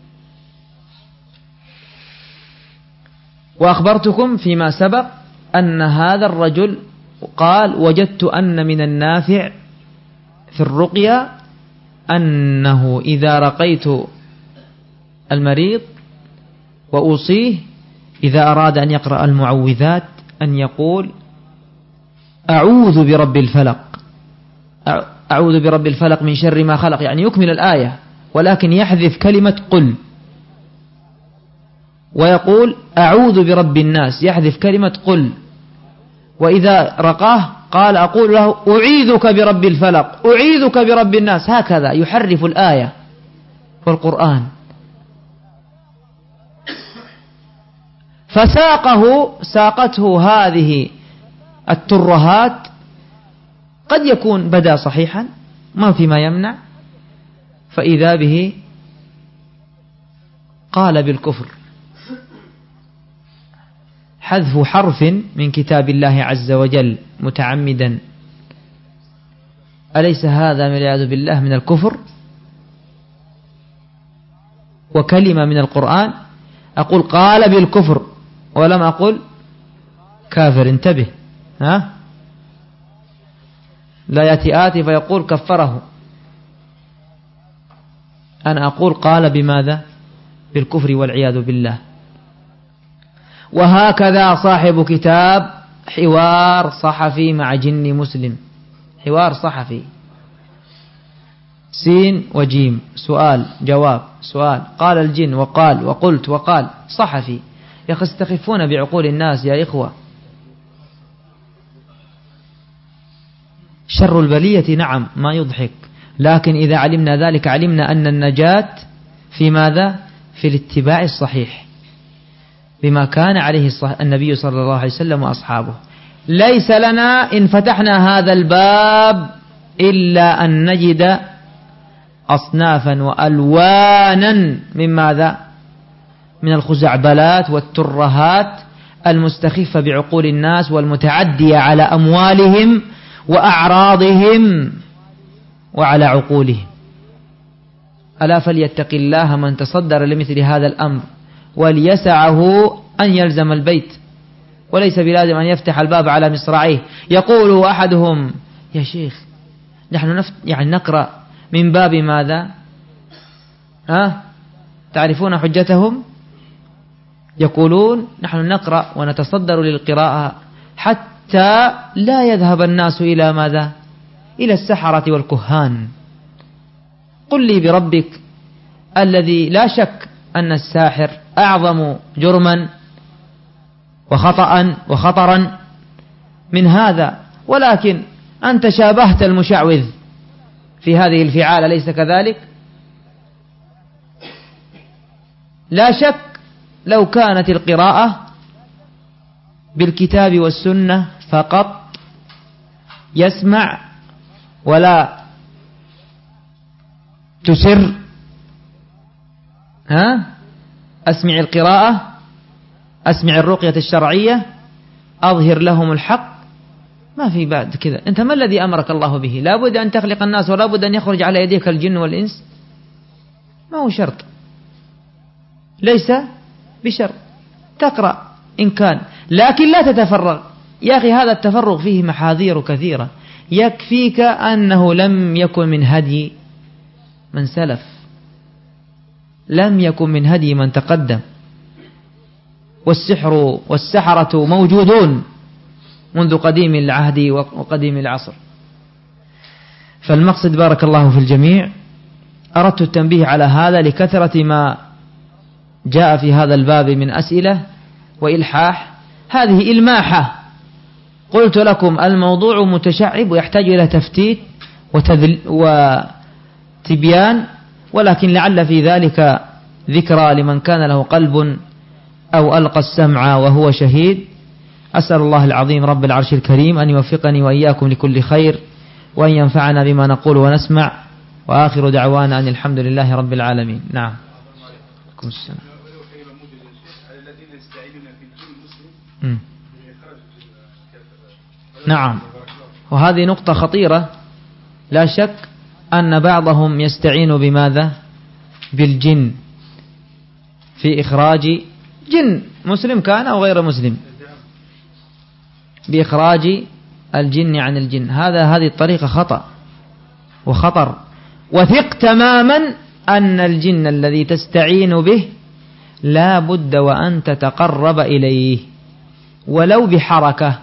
وأخبرتكم فيما سبق أن هذا الرجل قال: وجدت أن من النافع في الرقية أنه إذا رقيت المريض وأوصيه إذا أراد أن يقرأ المعوذات أن يقول: أعوذ برب الفلق، أعوذ برب الفلق من شر ما خلق، يعني يكمل الآية، ولكن يحذف كلمة قل، ويقول: أعوذ برب الناس، يحذف كلمة قل. وإذا رقاه قال: أقول له: أعيذك برب الفلق، أعيذك برب الناس، هكذا يحرف الآية والقرآن. فساقه ساقته هذه الترهات، قد يكون بدا صحيحا ما فيما يمنع، فإذا به قال بالكفر، حذف حرف من كتاب الله عز وجل متعمدا، أليس هذا والعياذ بالله من الكفر؟ وكلمة من القرآن، أقول قال بالكفر ولم أقل كافر، انتبه، ها لا يأتي آتي فيقول كفره، أنا أقول قال بماذا؟ بالكفر والعياذ بالله. وهكذا صاحب كتاب حوار صحفي مع جن مسلم، حوار صحفي، سين وجيم، سؤال جواب سؤال، قال الجن وقال وقلت وقال، صحفي. يا أخي استخفون بعقول الناس يا إخوة. شر البلية نعم ما يضحك، لكن إذا علمنا ذلك علمنا أن النجاة في ماذا؟ في الاتباع الصحيح بما كان عليه النبي صلى الله عليه وسلم وأصحابه. ليس لنا إن فتحنا هذا الباب إلا أن نجد أصنافا وألوانا من ماذا؟ من الخزعبلات والترهات المستخفة بعقول الناس والمتعدية على أموالهم وأعراضهم وعلى عقولهم. ألا فليتق الله من تصدر لمثل هذا الأمر وليسعه أن يلزم البيت وليس بلازم أن يفتح الباب على مصراعيه. يقول أحدهم: يا شيخ نحن نفت يعني نقرأ من باب ماذا؟ ها؟ تعرفون حجتهم؟ يقولون: نحن نقرأ ونتصدر للقراءة حتى لا يذهب الناس إلى ماذا؟ إلى السحرة والكهان. قل لي بربك الذي لا شك أن الساحر أعظم جرما وخطأ وخطرا من هذا، ولكن أنت شابهت المشعوذ في هذه الفعالة، ليس كذلك؟ لا شك لو كانت القراءة بالكتاب والسنة فقط، يسمع ولا تسر، ها؟ أسمع القراءة، أسمع الرقية الشرعية، أظهر لهم الحق، ما في بعد كذا. أنت ما الذي أمرك الله به؟ لا بد أن تخلق الناس ولا بد أن يخرج على يديك الجن والإنس، ما هو شرط، ليس بشرط. تقرأ إن كان، لكن لا تتفرغ. يا أخي هذا التفرغ فيه محاذير كثيرة. يكفيك أنه لم يكن من هدي من سلف، لم يكن من هدي من تقدم. والسحر والسحرة موجودون منذ قديم العهد وقديم العصر. فالمقصد بارك الله في الجميع، أردت التنبيه على هذا لكثرة ما جاء في هذا الباب من أسئلة وإلحاح. هذه إلماحة، قلت لكم الموضوع متشعب ويحتاج إلى تفتيت وتبيان، ولكن لعل في ذلك ذكرى لمن كان له قلب أو ألقى السمع وهو شهيد. أسأل الله العظيم رب العرش الكريم أن يوفقني وإياكم لكل خير، وأن ينفعنا بما نقول ونسمع، وآخر دعوانا أن الحمد لله رب العالمين. نعم. نعم، وهذه نقطة خطيرة. لا شك أن بعضهم يستعين بماذا؟ بالجن في إخراج جن، مسلم كان أو غير مسلم، بإخراج الجن عن الجن. هذا هذه الطريقة خطأ وخطر. وثق تماما أن الجن الذي تستعين به لا بد وأن تتقرب إليه ولو بحركة،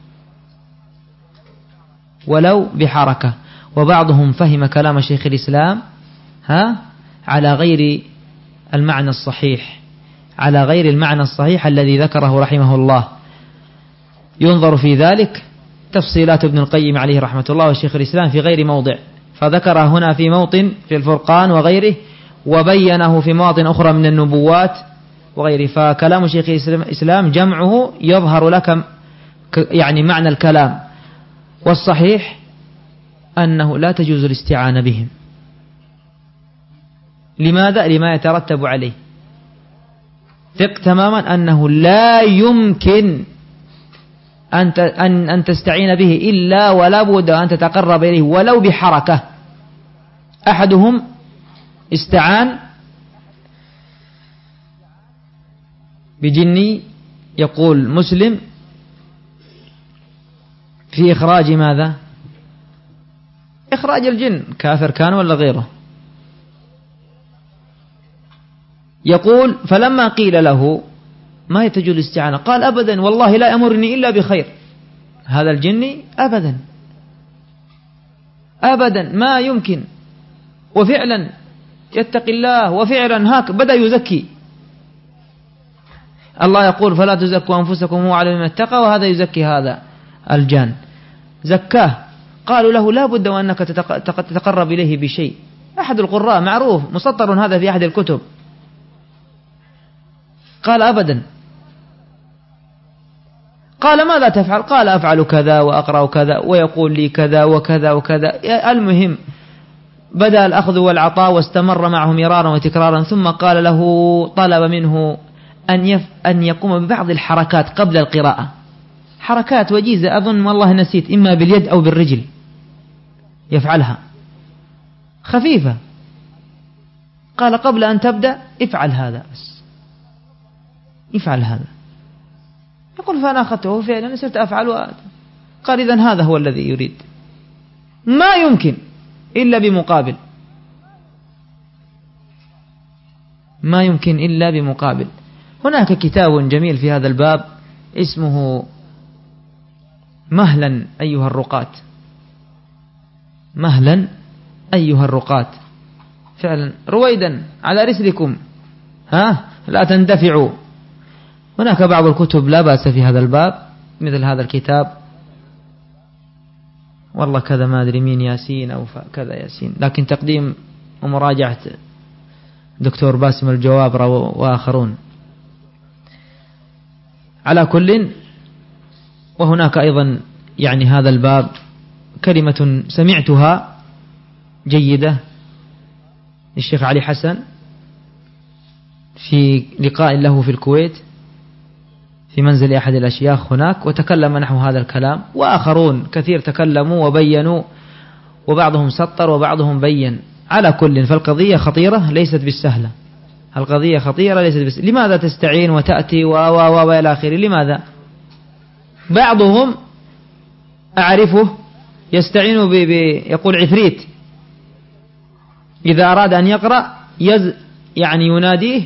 ولو بحركة. وبعضهم فهم كلام شيخ الإسلام ها على غير المعنى الصحيح، على غير المعنى الصحيح الذي ذكره رحمه الله. ينظر في ذلك تفصيلات ابن القيم عليه رحمة الله وشيخ الإسلام في غير موضع، فذكر هنا في موطن في الفرقان وغيره، وبينه في مواطن أخرى من النبوات وغيره. فكلام شيخ الإسلام جمعه يظهر لك يعني معنى الكلام، والصحيح أنه لا تجوز الاستعانة بهم. لماذا؟ لما يترتب عليه. ثق تماما أنه لا يمكن أن أن تستعين به إلا ولا بد أن تتقرب إليه ولو بحركة. أحدهم استعان بجني يقول مسلم في إخراج ماذا؟ إخراج الجن، كافر كان ولا غيره. يقول فلما قيل له ما يتجوز الاستعانة قال أبدا والله لا أمرني إلا بخير. هذا الجني أبدا أبدا ما يمكن. وفعلا يتقي الله، وفعلا هاك بدأ يزكي. الله يقول فلا تزكوا أنفسكم هو أعلم بمن اتقى، وهذا يزكي هذا الجان، زكاه. قالوا له لا بد وأنك تتقرب إليه بشيء. أحد القراء معروف مسطر هذا في أحد الكتب، قال أبدا. قال ماذا تفعل؟ قال أفعل كذا وأقرأ كذا ويقول لي كذا وكذا وكذا. المهم بدأ الأخذ والعطاء واستمر معه مرارا وتكرارا، ثم قال له طلب منه أن يف أن يقوم ببعض الحركات قبل القراءة، حركات وجيزة أظن والله نسيت، إما باليد أو بالرجل يفعلها خفيفة. قال قبل أن تبدأ افعل هذا، بس افعل هذا. يقول فأنا أخذته فعلا صرت أفعل وآت. قال إذن هذا هو الذي يريد. ما يمكن إلا بمقابل، ما يمكن إلا بمقابل. هناك كتاب جميل في هذا الباب اسمه مهلا أيها الرقاة، مهلا أيها الرقاة، فعلا رويدا على رسلكم، ها لا تندفعوا. هناك بعض الكتب لا بأس في هذا الباب مثل هذا الكتاب، والله كذا ما أدري مين ياسين أو كذا ياسين، لكن تقديم ومراجعة دكتور باسم الجوابرة وآخرون. على كل، وهناك أيضا يعني هذا الباب كلمة سمعتها جيدة للشيخ علي حسن في لقاء له في الكويت في منزل أحد الأشياخ هناك، وتكلم نحو هذا الكلام، وآخرون كثير تكلموا وبينوا، وبعضهم سطر وبعضهم بين. على كل، فالقضية خطيرة ليست بالسهلة، القضية خطيرة ليست بالسهلة. لماذا تستعين وتأتي و و و إلى آخره؟ لماذا؟ بعضهم أعرفه يستعين ب يقول عفريت إذا أراد أن يقرأ يز يعني يناديه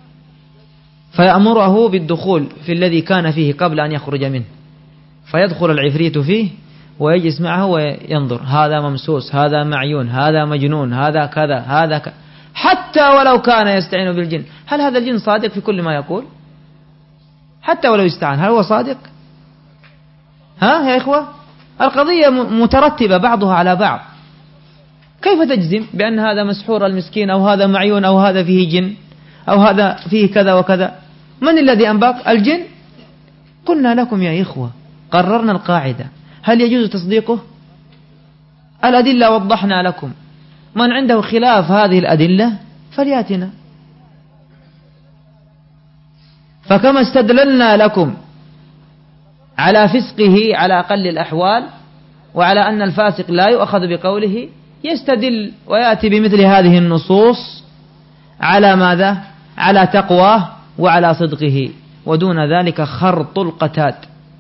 فيأمره بالدخول في الذي كان فيه قبل أن يخرج منه، فيدخل العفريت فيه ويجلس معه وينظر، هذا ممسوس، هذا معيون، هذا مجنون، هذا كذا، هذا ك... حتى ولو كان يستعين بالجن. هل هذا الجن صادق في كل ما يقول؟ حتى ولو استعان، هل هو صادق؟ ها يا إخوة، القضية مترتبة بعضها على بعض. كيف تجزم بأن هذا مسحور المسكين، أو هذا معيون، أو هذا فيه جن، أو هذا فيه كذا وكذا؟ من الذي أنباك؟ الجن. قلنا لكم يا إخوة، قررنا القاعدة، هل يجوز تصديقه؟ الأدلة وضحنا لكم، من عنده خلاف هذه الأدلة فلياتنا. فكما استدللنا لكم على فسقه على أقل الأحوال، وعلى أن الفاسق لا يؤخذ بقوله، يستدل ويأتي بمثل هذه النصوص على ماذا؟ على تقواه وعلى صدقه، ودون ذلك خرط القتاد،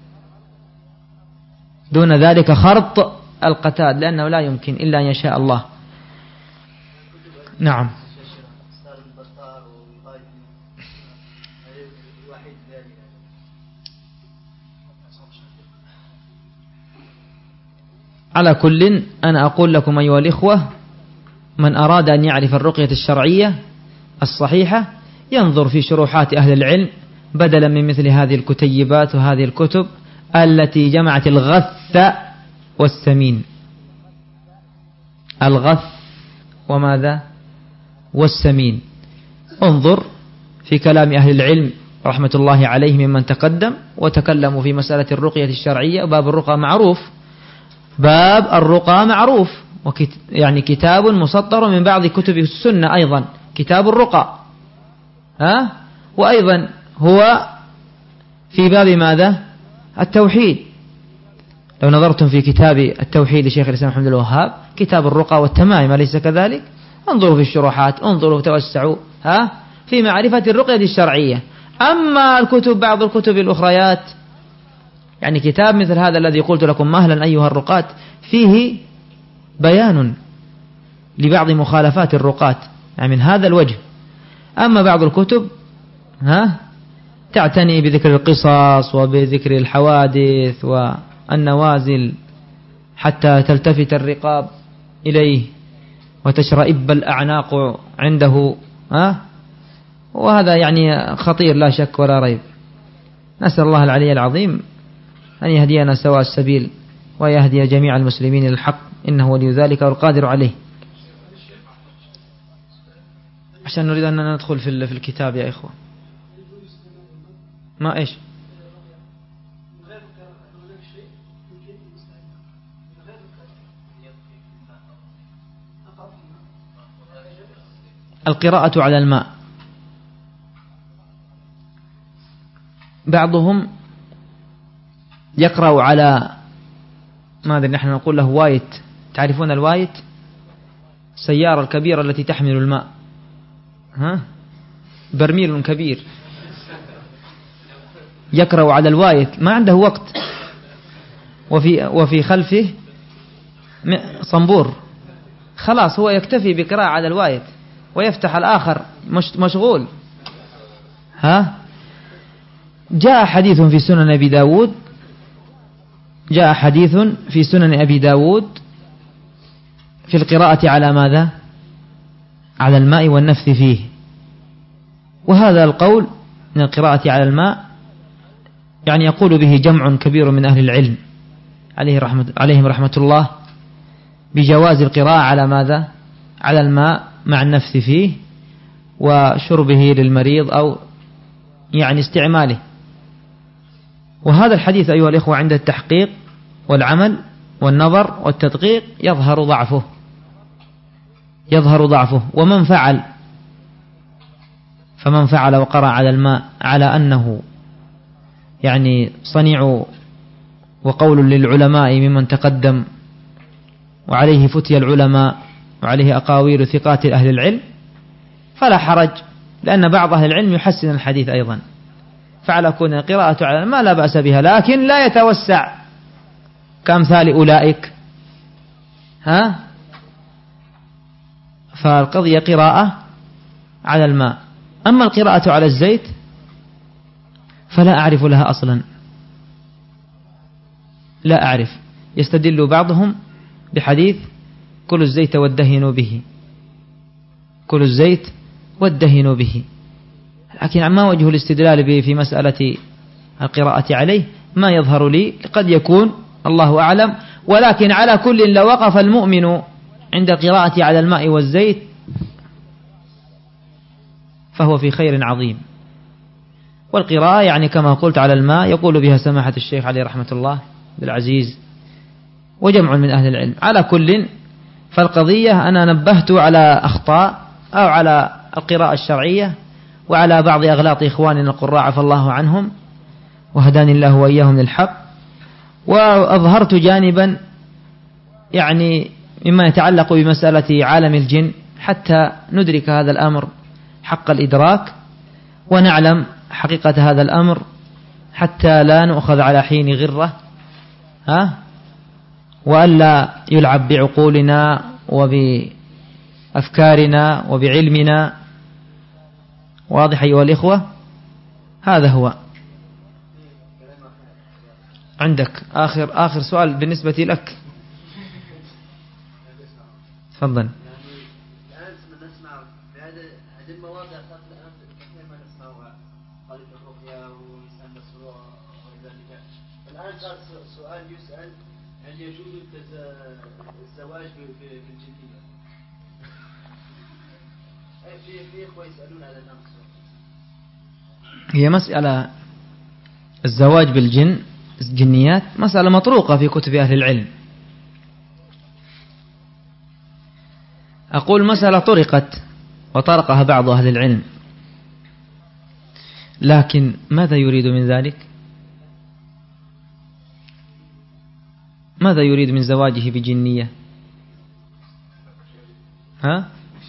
دون ذلك خرط القتاد، لأنه لا يمكن إلا أن يشاء الله. نعم. على كل، أنا أقول لكم أيها الإخوة، من أراد أن يعرف الرقية الشرعية الصحيحة ينظر في شروحات أهل العلم بدلا من مثل هذه الكتيبات وهذه الكتب التي جمعت الغث والسمين. الغث وماذا؟ والسمين. انظر في كلام أهل العلم رحمة الله عليهم ممن تقدم وتكلموا في مسألة الرقية الشرعية. باب الرقى معروف، باب الرقى معروف، وكت يعني كتاب مسطر من بعض كتب السنة أيضا، كتاب الرقى، ها؟ وأيضا هو في باب ماذا؟ التوحيد. لو نظرتم في كتاب التوحيد لشيخ الإسلام محمد الوهاب، كتاب الرقى والتمائم، أليس كذلك؟ انظروا في الشروحات، انظروا توسعوا ها في معرفة الرقية الشرعية. أما الكتب، بعض الكتب الأخريات، يعني كتاب مثل هذا الذي قلت لكم مهلا أيها الرقاة، فيه بيان لبعض مخالفات الرقاة، يعني من هذا الوجه. أما بعض الكتب ها تعتني بذكر القصص وبذكر الحوادث والنوازل حتى تلتفت الرقاب إليه وتشرئب الأعناق عنده، ها؟ وهذا يعني خطير لا شك ولا ريب. نسأل الله العلي العظيم أن يهدينا سواء السبيل ويهدي جميع المسلمين للحق، إنه ولي ذلك والقادر عليه. عشان نريد أن ندخل في في الكتاب يا إخوة. ما إيش؟ القراءة على الماء. بعضهم يقرأ على ماذا نحن نقول له وايت. تعرفون الوايت؟ السيارة الكبيرة التي تحمل الماء، ها؟ برميل كبير، يقرأ على الوايت ما عنده وقت، وفي وفي خلفه صنبور، خلاص هو يكتفي بقراءة على الوايت ويفتح الآخر مش مشغول. ها جاء حديث في سنن أبي داود جاء حديث في سنن أبي داود في القراءة على ماذا؟ على الماء والنفث فيه. وهذا القول من القراءة على الماء يعني يقول به جمع كبير من أهل العلم عليه رحمة عليهم رحمة الله بجواز القراءة على ماذا؟ على الماء مع النفث فيه وشربه للمريض أو يعني استعماله. وهذا الحديث أيها الإخوة عند التحقيق والعمل والنظر والتدقيق يظهر ضعفه يظهر ضعفه ومن فعل فمن فعل وقرأ على الماء على أنه يعني صنيع وقول للعلماء ممن تقدم وعليه فتي العلماء وعليه أقاويل ثقات أهل العلم فلا حرج، لأن بعض أهل العلم يحسن الحديث أيضا، فعلى كون القراءة على الماء لا بأس بها، لكن لا يتوسع كأمثال أولئك. ها فالقضية قراءة على الماء. أما القراءة على الزيت فلا أعرف لها أصلا، لا أعرف. يستدل بعضهم بحديث كل الزيت وادهنوا به كل الزيت وادهنوا به، لكن ما وجه الاستدلال به في مسألة القراءة عليه ما يظهر لي، قد يكون الله أعلم. ولكن على كل لو وقف المؤمن عند القراءة على الماء والزيت فهو في خير عظيم. والقراءة يعني كما قلت على الماء يقول بها سماحة الشيخ عليه رحمة الله بالعزيز وجمع من أهل العلم. على كل فالقضية أنا نبهت على أخطاء أو على القراءة الشرعية وعلى بعض أغلاط إخواننا القراء عفى الله عنهم وهداني الله وإياهم للحق، وأظهرت جانبا يعني مما يتعلق بمسألة عالم الجن حتى ندرك هذا الأمر حق الإدراك ونعلم حقيقة هذا الأمر حتى لا نؤخذ على حين غرة، ها وألا يلعب بعقولنا وبأفكارنا وبعلمنا. واضح أيها الإخوة؟ هذا هو. عندك آخر آخر سؤال بالنسبة لك، تفضل. سؤال يسأل هل يجوز الزواج بالجنية؟ في في إخوة يسألون هذا الأمر. هي مسألة الزواج بالجن الجنيات مسألة مطروقة في كتب أهل العلم. أقول مسألة طرقت وطرقها بعض أهل العلم، لكن ماذا يريد من ذلك؟ ماذا يريد من زواجه بجنية؟ ها؟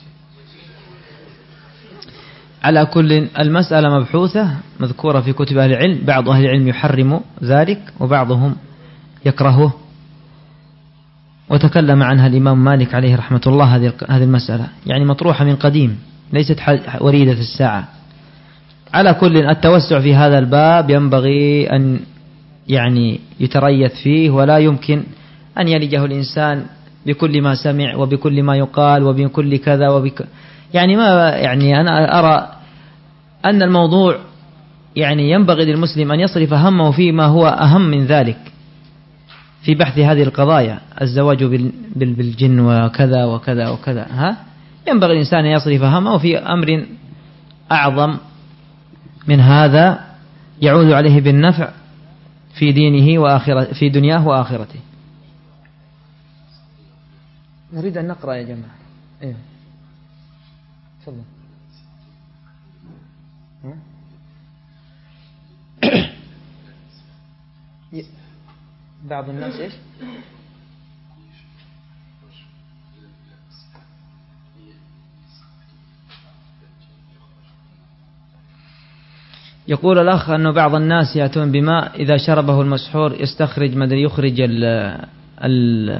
على كل المسألة مبحوثة مذكورة في كتب أهل العلم، بعض أهل العلم يحرم ذلك وبعضهم يكرهه، وتكلم عنها الإمام مالك عليه رحمة الله. هذه هذه المسألة يعني مطروحة من قديم ليست وريدة الساعة. على كل التوسع في هذا الباب ينبغي أن يعني يتريث فيه، ولا يمكن أن يلجه الإنسان بكل ما سمع وبكل ما يقال وبكل كذا وبك يعني ما يعني أنا أرى أن الموضوع يعني ينبغي للمسلم أن يصرف همه فيما هو أهم من ذلك في بحث هذه القضايا، الزواج بالجن وكذا وكذا وكذا. ها ينبغي الإنسان أن يصرف همه في أمر أعظم من هذا يعود عليه بالنفع في دينه وآخرته، في دنياه وآخرته. نريد أن نقرأ يا جماعة. إيه تفضل. بعض الناس إيش يقول الأخ أنه بعض الناس يأتون بماء إذا شربه المسحور يستخرج مدري يخرج ال ال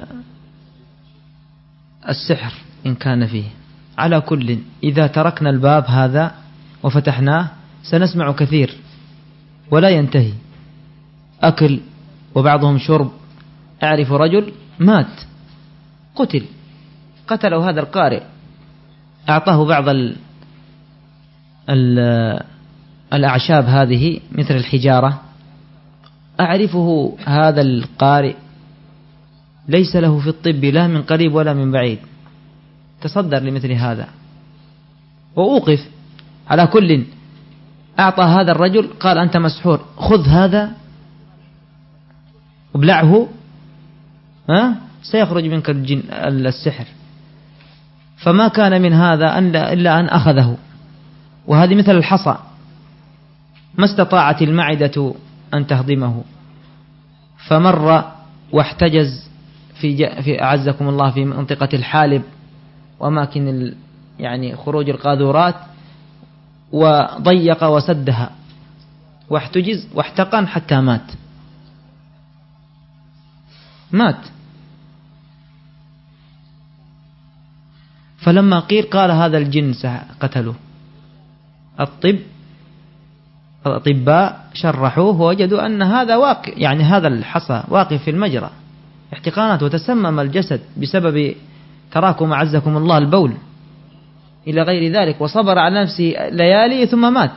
السحر إن كان فيه. على كل إذا تركنا الباب هذا وفتحناه سنسمع كثير ولا ينتهي، أكل وبعضهم شرب. أعرف رجل مات قتل قتله هذا القارئ، أعطاه بعض ال ال الأعشاب هذه مثل الحجارة. أعرفه هذا القارئ ليس له في الطب لا من قريب ولا من بعيد، تصدر لمثل هذا وأوقف. على كل أعطى هذا الرجل قال أنت مسحور، خذ هذا وابلعه ها سيخرج منك الجن السحر. فما كان من هذا إلا أن أخذه، وهذه مثل الحصى ما استطاعت المعدة أن تهضمه، فمر واحتجز في في أعزكم الله في منطقة الحالب وأماكن يعني خروج القاذورات، وضيق وسدها واحتجز واحتقن حتى مات مات. فلما قيل قال هذا الجن قتله. الطب الأطباء شرحوه ووجدوا أن هذا واقع، يعني هذا الحصى واقف في المجرى احتقانات، وتسمم الجسد بسبب تراكم أعزكم الله البول إلى غير ذلك، وصبر على نفسه ليالي ثم مات.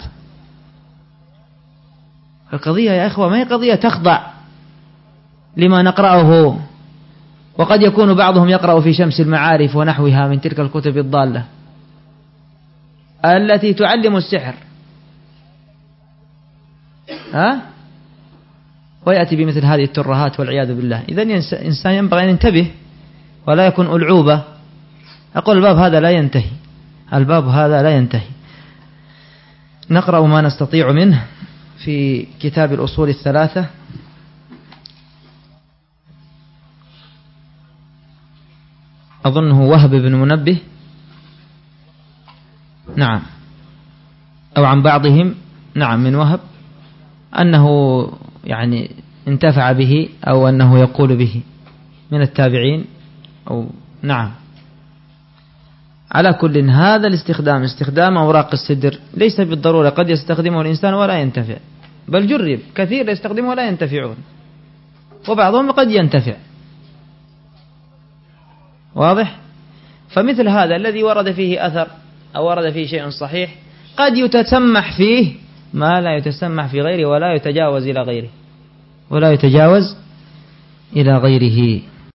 القضية يا إخوة ما هي قضية تخضع لما نقرأه، وقد يكون بعضهم يقرأ في شمس المعارف ونحوها من تلك الكتب الضالة التي تعلم السحر ها ويأتي بمثل هذه الترهات والعياذ بالله. إذن الإنسان ينبغي أن ينتبه ولا يكون ألعوبة. أقول الباب هذا لا ينتهي، الباب هذا لا ينتهي. نقرأ ما نستطيع منه في كتاب الأصول الثلاثة. أظنه وهب بن منبه، نعم، أو عن بعضهم، نعم، من وهب، أنه يعني انتفع به أو أنه يقول به من التابعين، أو نعم. على كل هذا الاستخدام استخدام أوراق السدر ليس بالضرورة، قد يستخدمه الإنسان ولا ينتفع، بل جرب كثير يستخدمه ولا ينتفعون، وبعضهم قد ينتفع. واضح؟ فمثل هذا الذي ورد فيه أثر أو ورد فيه شيء صحيح قد يتسمح فيه ما لا يتسمح في غيره، ولا يتجاوز إلى غيره ولا يتجاوز إلى غيره.